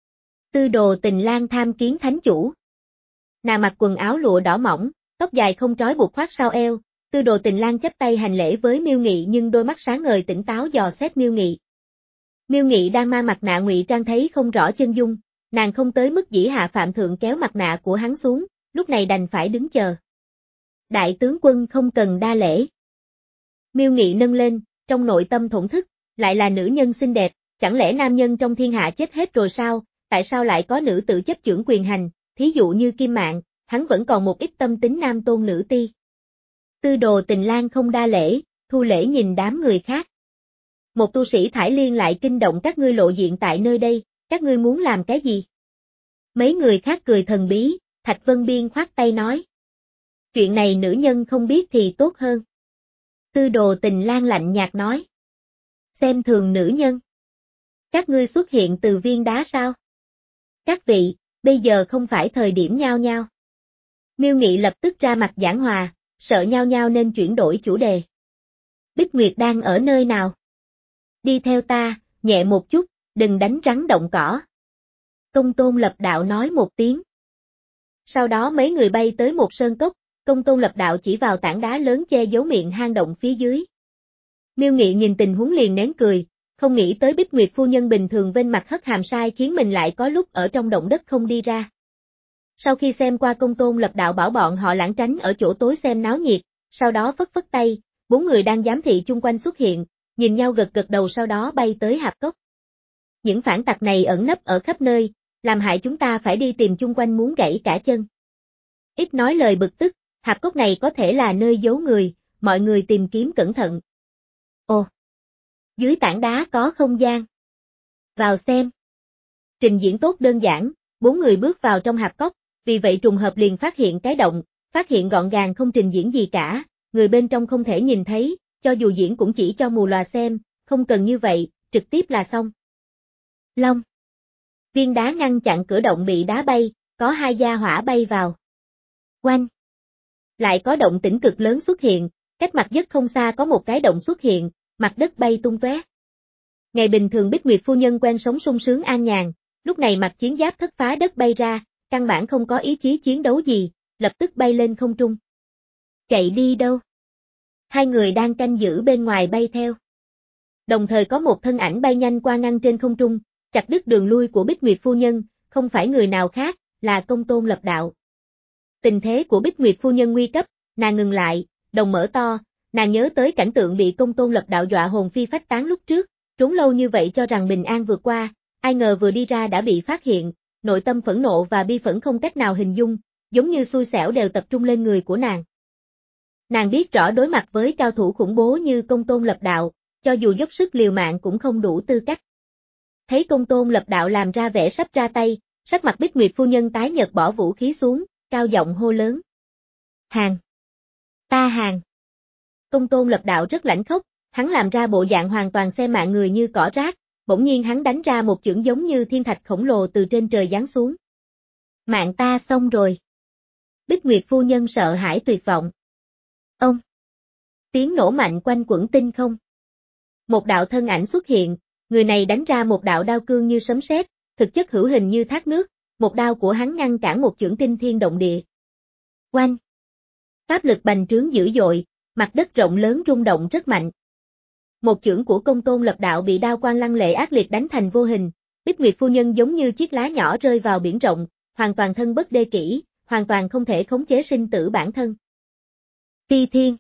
Tư Đồ Tình Lang tham kiến thánh chủ. Nàng mặc quần áo lụa đỏ mỏng, tóc dài không trói buộc khoác sau eo, Tư Đồ Tình Lang chắp tay hành lễ với Miêu Nghị nhưng đôi mắt sáng ngời tỉnh táo dò xét Miêu Nghị. Miêu Nghị đang mang mặt nạ ngụy trang thấy không rõ chân dung, nàng không tới mức dĩ hạ phạm thượng kéo mặt nạ của hắn xuống, lúc này đành phải đứng chờ. Đại tướng quân không cần đa lễ. Miêu Nghị nâng lên, trong nội tâm thổn thức, lại là nữ nhân xinh đẹp, chẳng lẽ nam nhân trong thiên hạ chết hết rồi sao, tại sao lại có nữ tử chấp chưởng quyền hành, thí dụ như Kim Mạn, hắn vẫn còn một ít tâm tính nam tôn nữ ti. Tư Đồ Tình Lang không đa lễ, thu lễ nhìn đám người khác. Một tu sĩ Thải Liên lại kinh động các ngươi lộ diện tại nơi đây, các ngươi muốn làm cái gì? Mấy người khác cười thần bí, Thạch Vân Biên khoát tay nói. Chuyện này nữ nhân không biết thì tốt hơn. Tư Đồ Tình Lang lạnh nhạt nói. Xem thường nữ nhân. Các ngươi xuất hiện từ viên đá sao? Các vị, bây giờ không phải thời điểm nhao nhao. Miêu Nghị lập tức ra mặt giảng hòa, sợ nhao nhao nên chuyển đổi chủ đề. Bích Nguyệt đang ở nơi nào? Đi theo ta, nhẹ một chút, đừng đánh rắn động cỏ. Công Tôn Lập Đạo nói một tiếng. Sau đó mấy người bay tới một sơn cốc, Công Tôn Lập Đạo chỉ vào tảng đá lớn che giấu miệng hang động phía dưới. Miêu Nghị nhìn tình huống liền nén cười, không nghĩ tới Bích Nguyệt phu nhân bình thường vênh mặt hất hàm sai khiến mình lại có lúc ở trong động đất không đi ra. Sau khi xem qua Công Tôn Lập Đạo bảo bọn họ lảng tránh ở chỗ tối xem náo nhiệt, sau đó phất phất tay, bốn người đang giám thị chung quanh xuất hiện, nhìn nhau gật gật đầu sau đó bay tới hạp cốc. Những phản tặc này ẩn nấp ở khắp nơi, làm hại chúng ta phải đi tìm chung quanh muốn gãy cả chân. Ít nói lời bực tức, hạp cốc này có thể là nơi giấu người, mọi người tìm kiếm cẩn thận. Ồ! Dưới tảng đá có không gian. Vào xem. Trình diễn tốt đơn giản, bốn người bước vào trong hạp cốc, vì vậy trùng hợp liền phát hiện cái động, phát hiện gọn gàng không trình diễn gì cả, người bên trong không thể nhìn thấy, cho dù diễn cũng chỉ cho mù lòa xem, không cần như vậy, trực tiếp là xong. Long. Viên đá ngăn chặn cửa động bị đá bay, có hai gia hỏa bay vào. Oanh. Lại có động tĩnh cực lớn xuất hiện, cách mặt đất không xa có một cái động xuất hiện, mặt đất bay tung tóe. Ngày bình thường Bích Nguyệt phu nhân quen sống sung sướng an nhàn, lúc này mặc chiến giáp thất phá đất bay ra, căn bản không có ý chí chiến đấu gì, lập tức bay lên không trung. Chạy đi đâu? Hai người đang canh giữ bên ngoài bay theo. Đồng thời có một thân ảnh bay nhanh qua ngăn trên không trung, chặt đứt đường lui của Bích Nguyệt phu nhân, không phải người nào khác, là Công Tôn Lập Đạo. Tình thế của Bích Nguyệt phu nhân nguy cấp, nàng ngừng lại, đồng mở to, nàng nhớ tới cảnh tượng bị Công Tôn Lập Đạo dọa hồn phi phách tán lúc trước, trốn lâu như vậy cho rằng bình an vượt qua, ai ngờ vừa đi ra đã bị phát hiện, nội tâm phẫn nộ và bi phẫn không cách nào hình dung, giống như xui xẻo đều tập trung lên người của nàng. Nàng biết rõ đối mặt với cao thủ khủng bố như Công Tôn Lập Đạo, cho dù dốc sức liều mạng cũng không đủ tư cách. Thấy Công Tôn Lập Đạo làm ra vẻ sắp ra tay, sắc mặt Bích Nguyệt phu nhân tái nhợt bỏ vũ khí xuống, cao giọng hô lớn. Hàng! Ta hàng! Công Tôn Lập Đạo rất lãnh khốc, hắn làm ra bộ dạng hoàn toàn xem mạng người như cỏ rác, bỗng nhiên hắn đánh ra một chưởng giống như thiên thạch khổng lồ từ trên trời giáng xuống. Mạng ta xong rồi. Bích Nguyệt phu nhân sợ hãi tuyệt vọng. Ông! Tiếng nổ mạnh quanh quẩn tinh không. Một đạo thân ảnh xuất hiện, người này đánh ra một đạo đao cương như sấm sét, thực chất hữu hình như thác nước, một đao của hắn ngăn cản một chưởng kinh thiên động địa. Oanh! Pháp lực bành trướng dữ dội, mặt đất rộng lớn rung động rất mạnh. Một chưởng của Công Tôn Lập Đạo bị đao quang lăng lệ ác liệt đánh thành vô hình, Bích Nguyệt phu nhân giống như chiếc lá nhỏ rơi vào biển rộng, hoàn toàn thân bất đê kỷ, hoàn toàn không thể khống chế sinh tử bản thân. Phi Thiên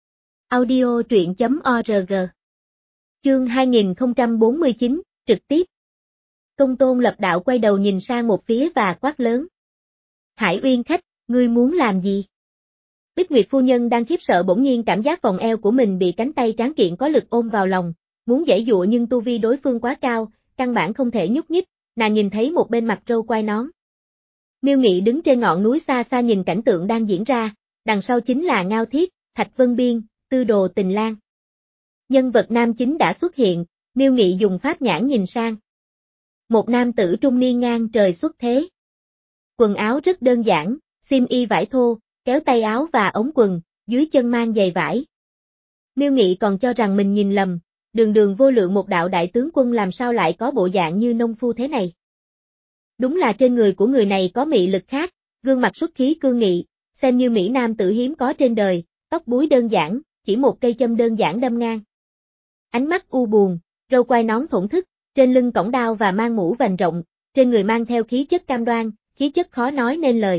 Audio truyện chấm org Chương hai nghìn không trăm bốn mươi chín, trực tiếp. Công Tôn Lập Đạo quay đầu nhìn sang một phía và quát lớn. Hải Uyên khách, ngươi muốn làm gì? Bích Nguyệt phu nhân đang khiếp sợ bỗng nhiên cảm giác vòng eo của mình bị cánh tay tráng kiện có lực ôm vào lòng, muốn giãy dụa nhưng tu vi đối phương quá cao, căn bản không thể nhúc nhích, nàng nhìn thấy một bên mặt râu quai nón. Miêu Nghị đứng trên ngọn núi xa xa nhìn cảnh tượng đang diễn ra, đằng sau chính là Ngao Thiết, Thạch Vân Biên, Tư Đồ Tình Lang. Nhân vật nam chính đã xuất hiện, Miêu Nghị dùng pháp nhãn nhìn sang. Một nam tử trung niên ngang trời xuất thế. Quần áo rất đơn giản, xiêm y vải thô, kéo tay áo và ống quần, dưới chân mang giày vải. Miêu Nghị còn cho rằng mình nhìn lầm, đường đường vô lượng một đạo đại tướng quân làm sao lại có bộ dạng như nông phu thế này. Đúng là trên người của người này có mị lực khác, gương mặt xuất khí cương nghị, xem như mỹ nam tử hiếm có trên đời, tóc búi đơn giản, chỉ một cây châm đơn giản đâm ngang. Ánh mắt u buồn, râu quai nón thổn thức, trên lưng cõng đao và mang mũ vành rộng, trên người mang theo khí chất cam đoan, khí chất khó nói nên lời.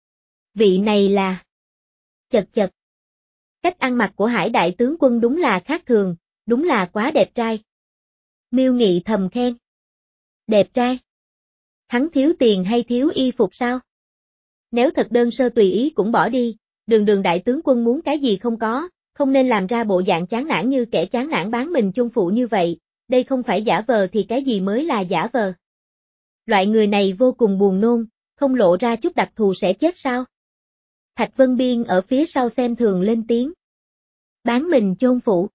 Vị này là... Chật chật. Cách ăn mặc của Hải đại tướng quân đúng là khác thường, đúng là quá đẹp trai. Miêu Nghị thầm khen. Đẹp trai? Hắn thiếu tiền hay thiếu y phục sao? Nếu thật đơn sơ tùy ý cũng bỏ đi, đường đường đại tướng quân muốn cái gì không có, không nên làm ra bộ dạng chán nản như kẻ chán nản bán mình chôn phụ như vậy, đây không phải giả vờ thì cái gì mới là giả vờ. Loại người này vô cùng buồn nôn, không lộ ra chút đặc thù sẽ chết sao? Thạch Vân Biên ở phía sau xem thường lên tiếng. Bán mình chôn phụ.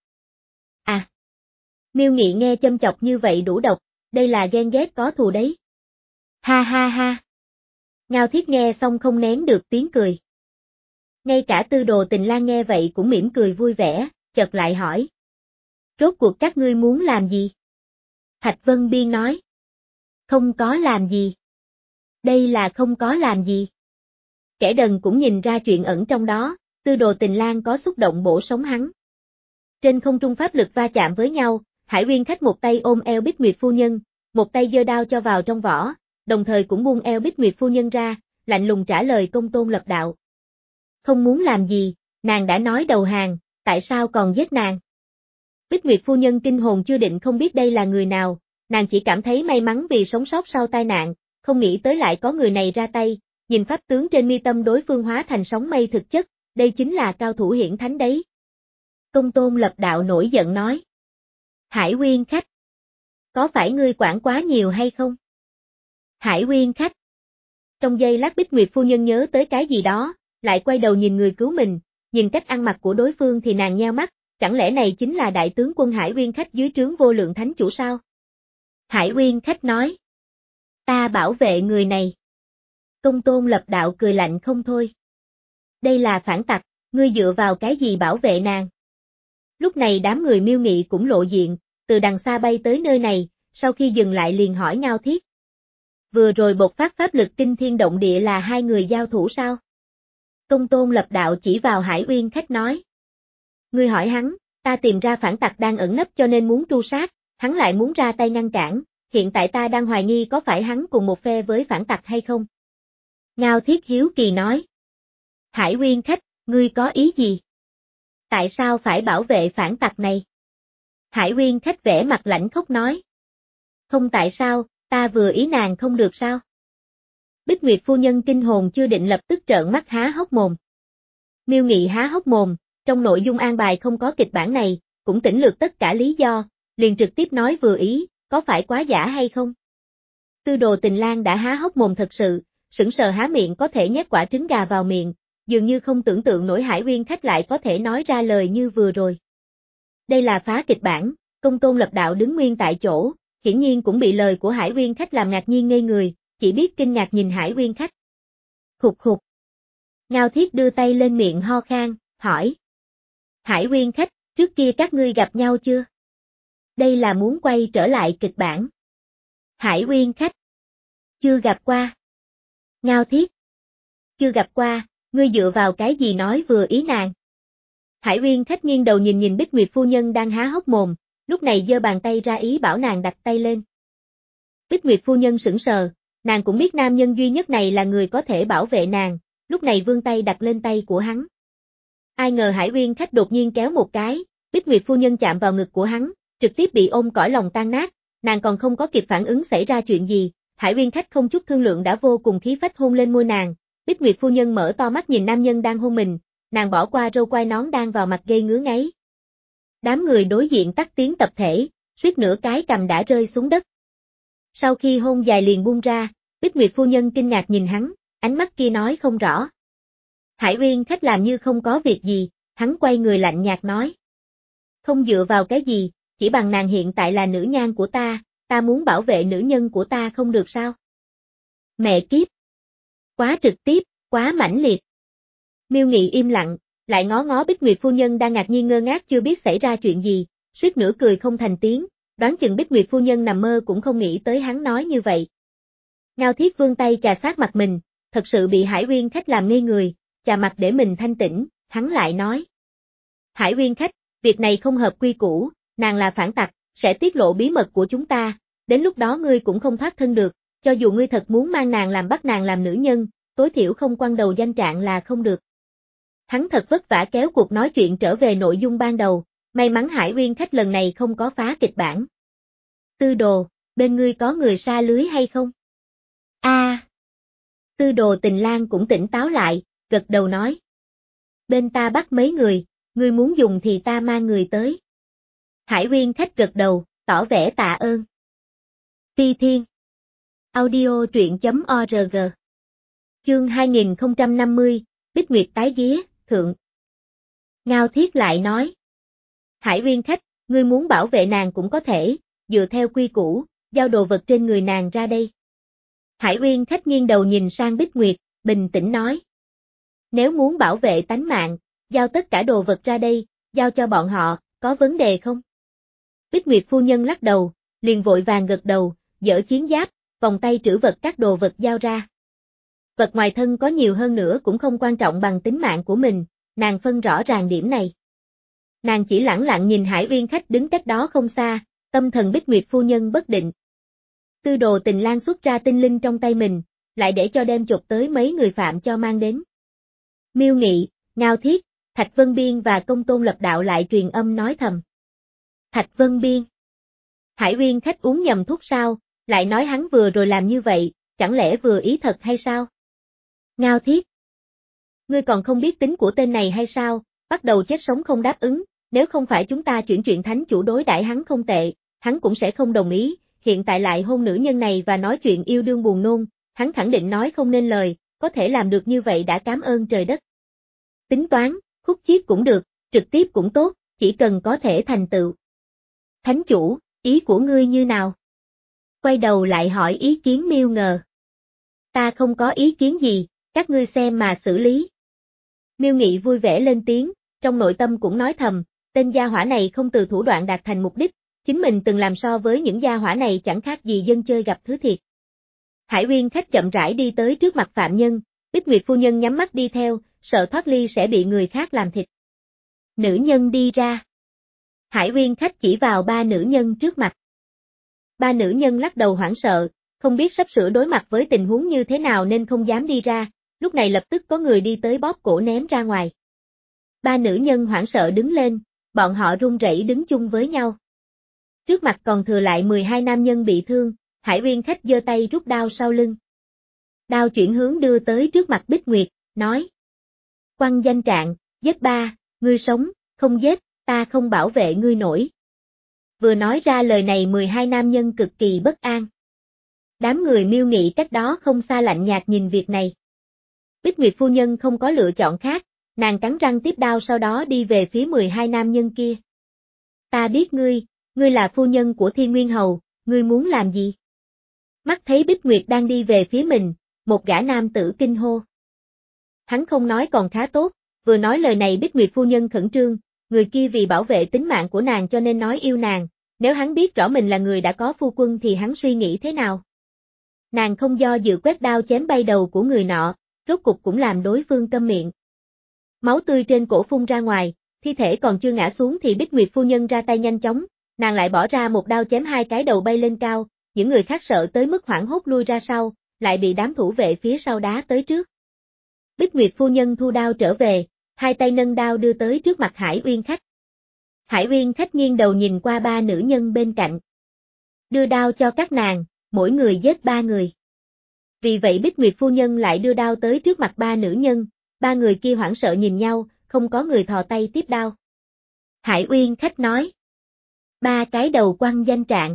À! Miêu Nghị nghe châm chọc như vậy đủ độc, đây là ghen ghét có thù đấy. Ha ha ha! Ngao Thiết nghe xong không nén được tiếng cười. Ngay cả Tư Đồ Tình Lang nghe vậy cũng mỉm cười vui vẻ, chợt lại hỏi. Rốt cuộc các ngươi muốn làm gì? Thạch Vân Biên nói. Không có làm gì. Đây là không có làm gì. Kẻ đần cũng nhìn ra chuyện ẩn trong đó, Tư Đồ Tình Lang có xúc động bổ sống hắn. Trên không trung pháp lực va chạm với nhau, Hải Uyên khách một tay ôm eo Bích Nguyệt phu nhân, một tay giơ đao cho vào trong vỏ, đồng thời cũng buông eo Bích Nguyệt phu nhân ra, lạnh lùng trả lời Công Tôn Lập Đạo. Không muốn làm gì, nàng đã nói đầu hàng, tại sao còn giết nàng? Bích Nguyệt phu nhân kinh hồn chưa định không biết đây là người nào, nàng chỉ cảm thấy may mắn vì sống sót sau tai nạn, không nghĩ tới lại có người này ra tay, nhìn pháp tướng trên mi tâm đối phương hóa thành sóng mây thực chất, đây chính là cao thủ hiển thánh đấy. Công Tôn Lập Đạo nổi giận nói. Hải Uyên khách. Có phải ngươi quản quá nhiều hay không? Hải Uyên khách. Trong giây lát Bích Nguyệt phu nhân nhớ tới cái gì đó, lại quay đầu nhìn người cứu mình, nhìn cách ăn mặc của đối phương thì nàng nheo mắt, chẳng lẽ này chính là đại tướng quân Hải Uyên khách dưới trướng vô lượng thánh chủ sao? Hải Uyên khách nói. Ta bảo vệ người này. Công Tôn Lập Đạo cười lạnh không thôi. Đây là phản tặc, ngươi dựa vào cái gì bảo vệ nàng? Lúc này đám người Miêu Nghị cũng lộ diện, từ đằng xa bay tới nơi này, sau khi dừng lại liền hỏi Ngao Thiết. Vừa rồi bộc phát pháp lực kinh thiên động địa là hai người giao thủ sao? Công Tôn Lập Đạo chỉ vào Hải Uyên Khách nói. Ngươi hỏi hắn, ta tìm ra phản tặc đang ẩn nấp cho nên muốn tru sát, hắn lại muốn ra tay ngăn cản, hiện tại ta đang hoài nghi có phải hắn cùng một phe với phản tặc hay không? Ngao Thiết hiếu kỳ nói. Hải Uyên Khách, ngươi có ý gì? Tại sao phải bảo vệ phản tặc này? Hải Uyên Khách vẻ mặt lãnh khốc nói. Không tại sao, ta vừa ý nàng không được sao? Bích Nguyệt phu nhân kinh hồn chưa định lập tức trợn mắt há hốc mồm. Miêu Nghị há hốc mồm, trong nội dung an bài không có kịch bản này, cũng tỉnh lược tất cả lý do, liền trực tiếp nói vừa ý, có phải quá giả hay không? Tư Đồ Tình Lang đã há hốc mồm thật sự, sững sờ há miệng có thể nhét quả trứng gà vào miệng, dường như không tưởng tượng nổi Hải Uyên Khách lại có thể nói ra lời như vừa rồi. Đây là phá kịch bản, Công Tôn Lập Đạo đứng nguyên tại chỗ, hiển nhiên cũng bị lời của Hải Uyên Khách làm ngạc nhiên ngây người, chỉ biết kinh ngạc nhìn Hải Uyên Khách. Khục khục. Ngao Thiết đưa tay lên miệng ho khan, hỏi. Hải Uyên Khách, trước kia các ngươi gặp nhau chưa? Đây là muốn quay trở lại kịch bản. Hải Uyên Khách. Chưa gặp qua. Ngao Thiết. Chưa gặp qua, ngươi dựa vào cái gì nói vừa ý nàng? Hải Uyên Khách nghiêng đầu nhìn nhìn Bích Nguyệt phu nhân đang há hốc mồm, lúc này giơ bàn tay ra ý bảo nàng đặt tay lên. Bích Nguyệt phu nhân sững sờ, nàng cũng biết nam nhân duy nhất này là người có thể bảo vệ nàng, lúc này vươn tay đặt lên tay của hắn. Ai ngờ Hải Uyên Khách đột nhiên kéo một cái, Bích Nguyệt phu nhân chạm vào ngực của hắn, trực tiếp bị ôm cõi lòng tan nát, nàng còn không có kịp phản ứng xảy ra chuyện gì, Hải Uyên Khách không chút thương lượng đã vô cùng khí phách hôn lên môi nàng, Bích Nguyệt phu nhân mở to mắt nhìn nam nhân đang hôn mình, nàng bỏ qua râu quai nón đang vào mặt gây ngứa ngáy. Đám người đối diện tắt tiếng tập thể, suýt nửa cái cầm đã rơi xuống đất. Sau khi hôn dài liền buông ra, Bích Nguyệt phu nhân kinh ngạc nhìn hắn, ánh mắt kia nói không rõ. Hải Uyên Khách làm như không có việc gì, hắn quay người lạnh nhạt nói. Không dựa vào cái gì, chỉ bằng nàng hiện tại là nữ nhan của ta, ta muốn bảo vệ nữ nhân của ta không được sao? Mẹ kiếp! Quá trực tiếp, quá mãnh liệt. Miêu Nghị im lặng, lại ngó ngó Bích Nguyệt phu nhân đang ngạc nhiên ngơ ngác chưa biết xảy ra chuyện gì, suýt nữa cười không thành tiếng, đoán chừng Bích Nguyệt phu nhân nằm mơ cũng không nghĩ tới hắn nói như vậy. Ngao Thiết vươn tay chà sát mặt mình, thật sự bị Hải Uyên Khách làm ngây người, chà mặt để mình thanh tĩnh, hắn lại nói. Hải Uyên Khách, việc này không hợp quy củ, nàng là phản tặc, sẽ tiết lộ bí mật của chúng ta, đến lúc đó ngươi cũng không thoát thân được, cho dù ngươi thật muốn mang nàng làm bắt nàng làm nữ nhân, tối thiểu không quăng đầu danh trạng là không được. Hắn thật vất vả kéo cuộc nói chuyện trở về nội dung ban đầu, may mắn Hải Uyên Khách lần này không có phá kịch bản. Tư Đồ, bên ngươi có người sa lưới hay không? A. À. Tư Đồ Tình Lang cũng tỉnh táo lại, gật đầu nói. Bên ta bắt mấy người, ngươi muốn dùng thì ta mang người tới. Hải Uyên Khách gật đầu, tỏ vẻ tạ ơn. Ti Thiên. Audio truyện chấm org. Chương hai nghìn không trăm năm mươi, Bích Nguyệt tái vía, thượng. Ngao Thiết lại nói. Hải Uyên Khách, ngươi muốn bảo vệ nàng cũng có thể, dựa theo quy củ, giao đồ vật trên người nàng ra đây. Hải Uyên Khách nghiêng đầu nhìn sang Bích Nguyệt, bình tĩnh nói. Nếu muốn bảo vệ tánh mạng, giao tất cả đồ vật ra đây, giao cho bọn họ, có vấn đề không? Bích Nguyệt phu nhân lắc đầu, liền vội vàng gật đầu, dỡ chiến giáp, vòng tay trữ vật các đồ vật giao ra. Vật ngoài thân có nhiều hơn nữa cũng không quan trọng bằng tính mạng của mình, nàng phân rõ ràng điểm này. Nàng chỉ lẳng lặng nhìn Hải Uyên Khách đứng cách đó không xa, tâm thần Bích Nguyệt phu nhân bất định. Tư Đồ Tình Lang xuất ra tinh linh trong tay mình, lại để cho đem chụp tới mấy người phạm cho mang đến. Miêu Nghị, Ngao Thiết, Thạch Vân Biên và Công Tôn Lập Đạo lại truyền âm nói thầm. Thạch Vân Biên. Hải Uyên Khách uống nhầm thuốc sao, lại nói hắn vừa rồi làm như vậy, chẳng lẽ vừa ý thật hay sao? Ngao Thiết. Ngươi còn không biết tính của tên này hay sao, bắt đầu chết sống không đáp ứng, nếu không phải chúng ta chuyển chuyện thánh chủ đối đãi hắn không tệ, hắn cũng sẽ không đồng ý, hiện tại lại hôn nữ nhân này và nói chuyện yêu đương buồn nôn, hắn khẳng định nói không nên lời, có thể làm được như vậy đã cảm ơn trời đất. Tính toán, khúc chiết cũng được, trực tiếp cũng tốt, chỉ cần có thể thành tựu. Thánh chủ, ý của ngươi như nào? Quay đầu lại hỏi ý kiến Miêu Ngờ. Ta không có ý kiến gì, các ngươi xem mà xử lý. Miêu Nghị vui vẻ lên tiếng, trong nội tâm cũng nói thầm, tên gia hỏa này không từ thủ đoạn đạt thành mục đích, chính mình từng làm so với những gia hỏa này chẳng khác gì dân chơi gặp thứ thiệt. Hải Uyên khách chậm rãi đi tới trước mặt phạm nhân, Bích Nguyệt phu nhân nhắm mắt đi theo, sợ thoát ly sẽ bị người khác làm thịt. Nữ nhân đi ra. Hải Uyên khách chỉ vào ba nữ nhân trước mặt. Ba nữ nhân lắc đầu hoảng sợ, không biết sắp sửa đối mặt với tình huống như thế nào nên không dám đi ra, lúc này lập tức có người đi tới bóp cổ ném ra ngoài. Ba nữ nhân hoảng sợ đứng lên, bọn họ run rẩy đứng chung với nhau. Trước mặt còn thừa lại mười hai nam nhân bị thương, Hải Uyên khách giơ tay rút đao sau lưng. Đao chuyển hướng đưa tới trước mặt Bích Nguyệt, nói. Quăng danh trạng, giết ba, ngươi sống, không giết, ta không bảo vệ ngươi nổi. Vừa nói ra lời này mười hai nam nhân cực kỳ bất an. Đám người Miêu Nghị cách đó không xa lạnh nhạt nhìn việc này. Bích Nguyệt phu nhân không có lựa chọn khác, nàng cắn răng tiếp đao sau đó đi về phía mười hai nam nhân kia. Ta biết ngươi, ngươi là phu nhân của Thiên Nguyên Hầu, ngươi muốn làm gì? Mắt thấy Bích Nguyệt đang đi về phía mình, một gã nam tử kinh hô. Hắn không nói còn khá tốt, vừa nói lời này Bích Nguyệt phu nhân khẩn trương, người kia vì bảo vệ tính mạng của nàng cho nên nói yêu nàng, nếu hắn biết rõ mình là người đã có phu quân thì hắn suy nghĩ thế nào? Nàng không do dự quét đao chém bay đầu của người nọ, rốt cục cũng làm đối phương câm miệng. Máu tươi trên cổ phun ra ngoài, thi thể còn chưa ngã xuống thì Bích Nguyệt phu nhân ra tay nhanh chóng, nàng lại bỏ ra một đao chém hai cái đầu bay lên cao, những người khác sợ tới mức hoảng hốt lui ra sau, lại bị đám thủ vệ phía sau đá tới trước. Bích Nguyệt phu nhân thu đao trở về, hai tay nâng đao đưa tới trước mặt Hải Uyên khách. Hải Uyên khách nghiêng đầu nhìn qua ba nữ nhân bên cạnh. Đưa đao cho các nàng, mỗi người giết ba người. Vì vậy Bích Nguyệt phu nhân lại đưa đao tới trước mặt ba nữ nhân, ba người kia hoảng sợ nhìn nhau, không có người thò tay tiếp đao. Hải Uyên khách nói. Ba cái đầu quăng danh trạng.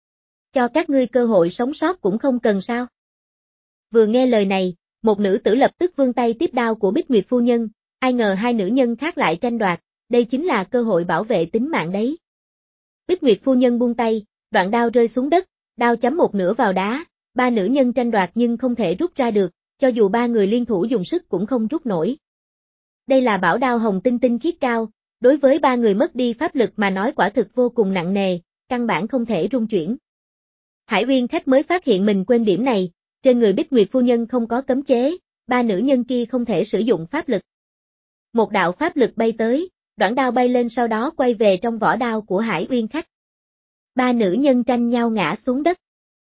Cho các ngươi cơ hội sống sót cũng không cần sao. Vừa nghe lời này, một nữ tử lập tức vươn tay tiếp đao của Bích Nguyệt phu nhân, ai ngờ hai nữ nhân khác lại tranh đoạt, đây chính là cơ hội bảo vệ tính mạng đấy. Bích Nguyệt phu nhân buông tay, đoạn đao rơi xuống đất, đao chấm một nửa vào đá, ba nữ nhân tranh đoạt nhưng không thể rút ra được, cho dù ba người liên thủ dùng sức cũng không rút nổi. Đây là bảo đao hồng tinh tinh khiết cao, đối với ba người mất đi pháp lực mà nói quả thực vô cùng nặng nề, căn bản không thể rung chuyển. Hải Uyên khách mới phát hiện mình quên điểm này, trên người Bích Nguyệt phu nhân không có cấm chế, ba nữ nhân kia không thể sử dụng pháp lực. Một đạo pháp lực bay tới, đoạn đao bay lên sau đó quay về trong vỏ đao của Hải Uyên khách. Ba nữ nhân tranh nhau ngã xuống đất.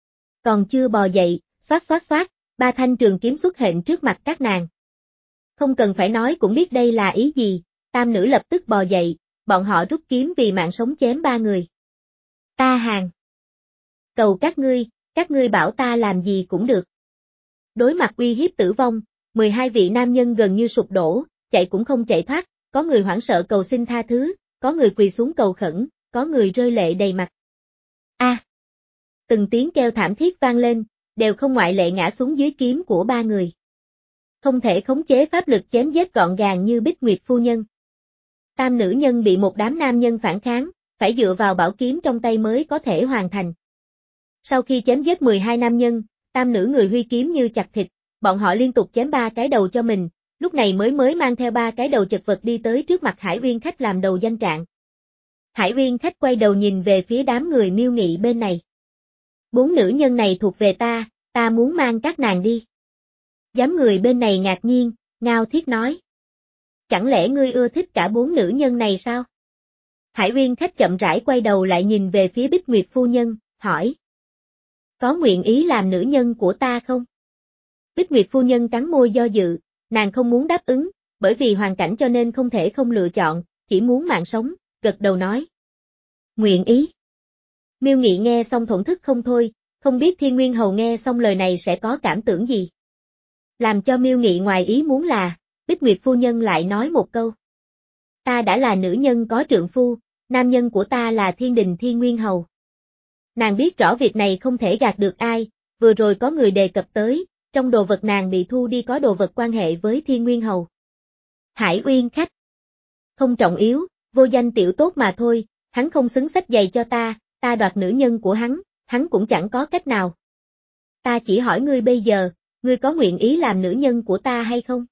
Còn chưa bò dậy, xoát xoát xoát, ba thanh trường kiếm xuất hiện trước mặt các nàng. Không cần phải nói cũng biết đây là ý gì, tam nữ lập tức bò dậy, bọn họ rút kiếm vì mạng sống chém ba người. Ta hàng. Cầu các ngươi, các ngươi bảo ta làm gì cũng được. Đối mặt uy hiếp tử vong, mười hai vị nam nhân gần như sụp đổ, chạy cũng không chạy thoát, có người hoảng sợ cầu xin tha thứ, có người quỳ xuống cầu khẩn, có người rơi lệ đầy mặt. A! À, từng tiếng kêu thảm thiết vang lên, đều không ngoại lệ ngã xuống dưới kiếm của ba người. Không thể khống chế pháp lực chém giết gọn gàng như Bích Nguyệt phu nhân. Tam nữ nhân bị một đám nam nhân phản kháng, phải dựa vào bảo kiếm trong tay mới có thể hoàn thành. Sau khi chém giết mười hai nam nhân, tam nữ người huy kiếm như chặt thịt, bọn họ liên tục chém ba cái đầu cho mình, lúc này mới mới mang theo ba cái đầu chật vật đi tới trước mặt Hải Uyên khách làm đầu danh trạng. Hải Uyên khách quay đầu nhìn về phía đám người Miêu Nghị bên này. Bốn nữ nhân này thuộc về ta, ta muốn mang các nàng đi. Đám người bên này ngạc nhiên, ngao thiết nói. Chẳng lẽ ngươi ưa thích cả bốn nữ nhân này sao? Hải Uyên khách chậm rãi quay đầu lại nhìn về phía Bích Nguyệt phu nhân, hỏi. Có nguyện ý làm nữ nhân của ta không? Bích Nguyệt phu nhân cắn môi do dự, nàng không muốn đáp ứng, bởi vì hoàn cảnh cho nên không thể không lựa chọn, chỉ muốn mạng sống, gật đầu nói. Nguyện ý. Miêu Nghị nghe xong thổn thức không thôi, không biết Thiên Nguyên Hầu nghe xong lời này sẽ có cảm tưởng gì. Làm cho Miêu Nghị ngoài ý muốn là, Bích Nguyệt phu nhân lại nói một câu. Ta đã là nữ nhân có trượng phu, nam nhân của ta là Thiên Đình Thiên Nguyên Hầu. Nàng biết rõ việc này không thể gạt được ai, vừa rồi có người đề cập tới, trong đồ vật nàng bị thu đi có đồ vật quan hệ với Thiên Nguyên Hầu. Hải Uyên khách. Không trọng yếu, vô danh tiểu tốt mà thôi, hắn không xứng xách giày cho ta, ta đoạt nữ nhân của hắn, hắn cũng chẳng có cách nào. Ta chỉ hỏi ngươi bây giờ, ngươi có nguyện ý làm nữ nhân của ta hay không?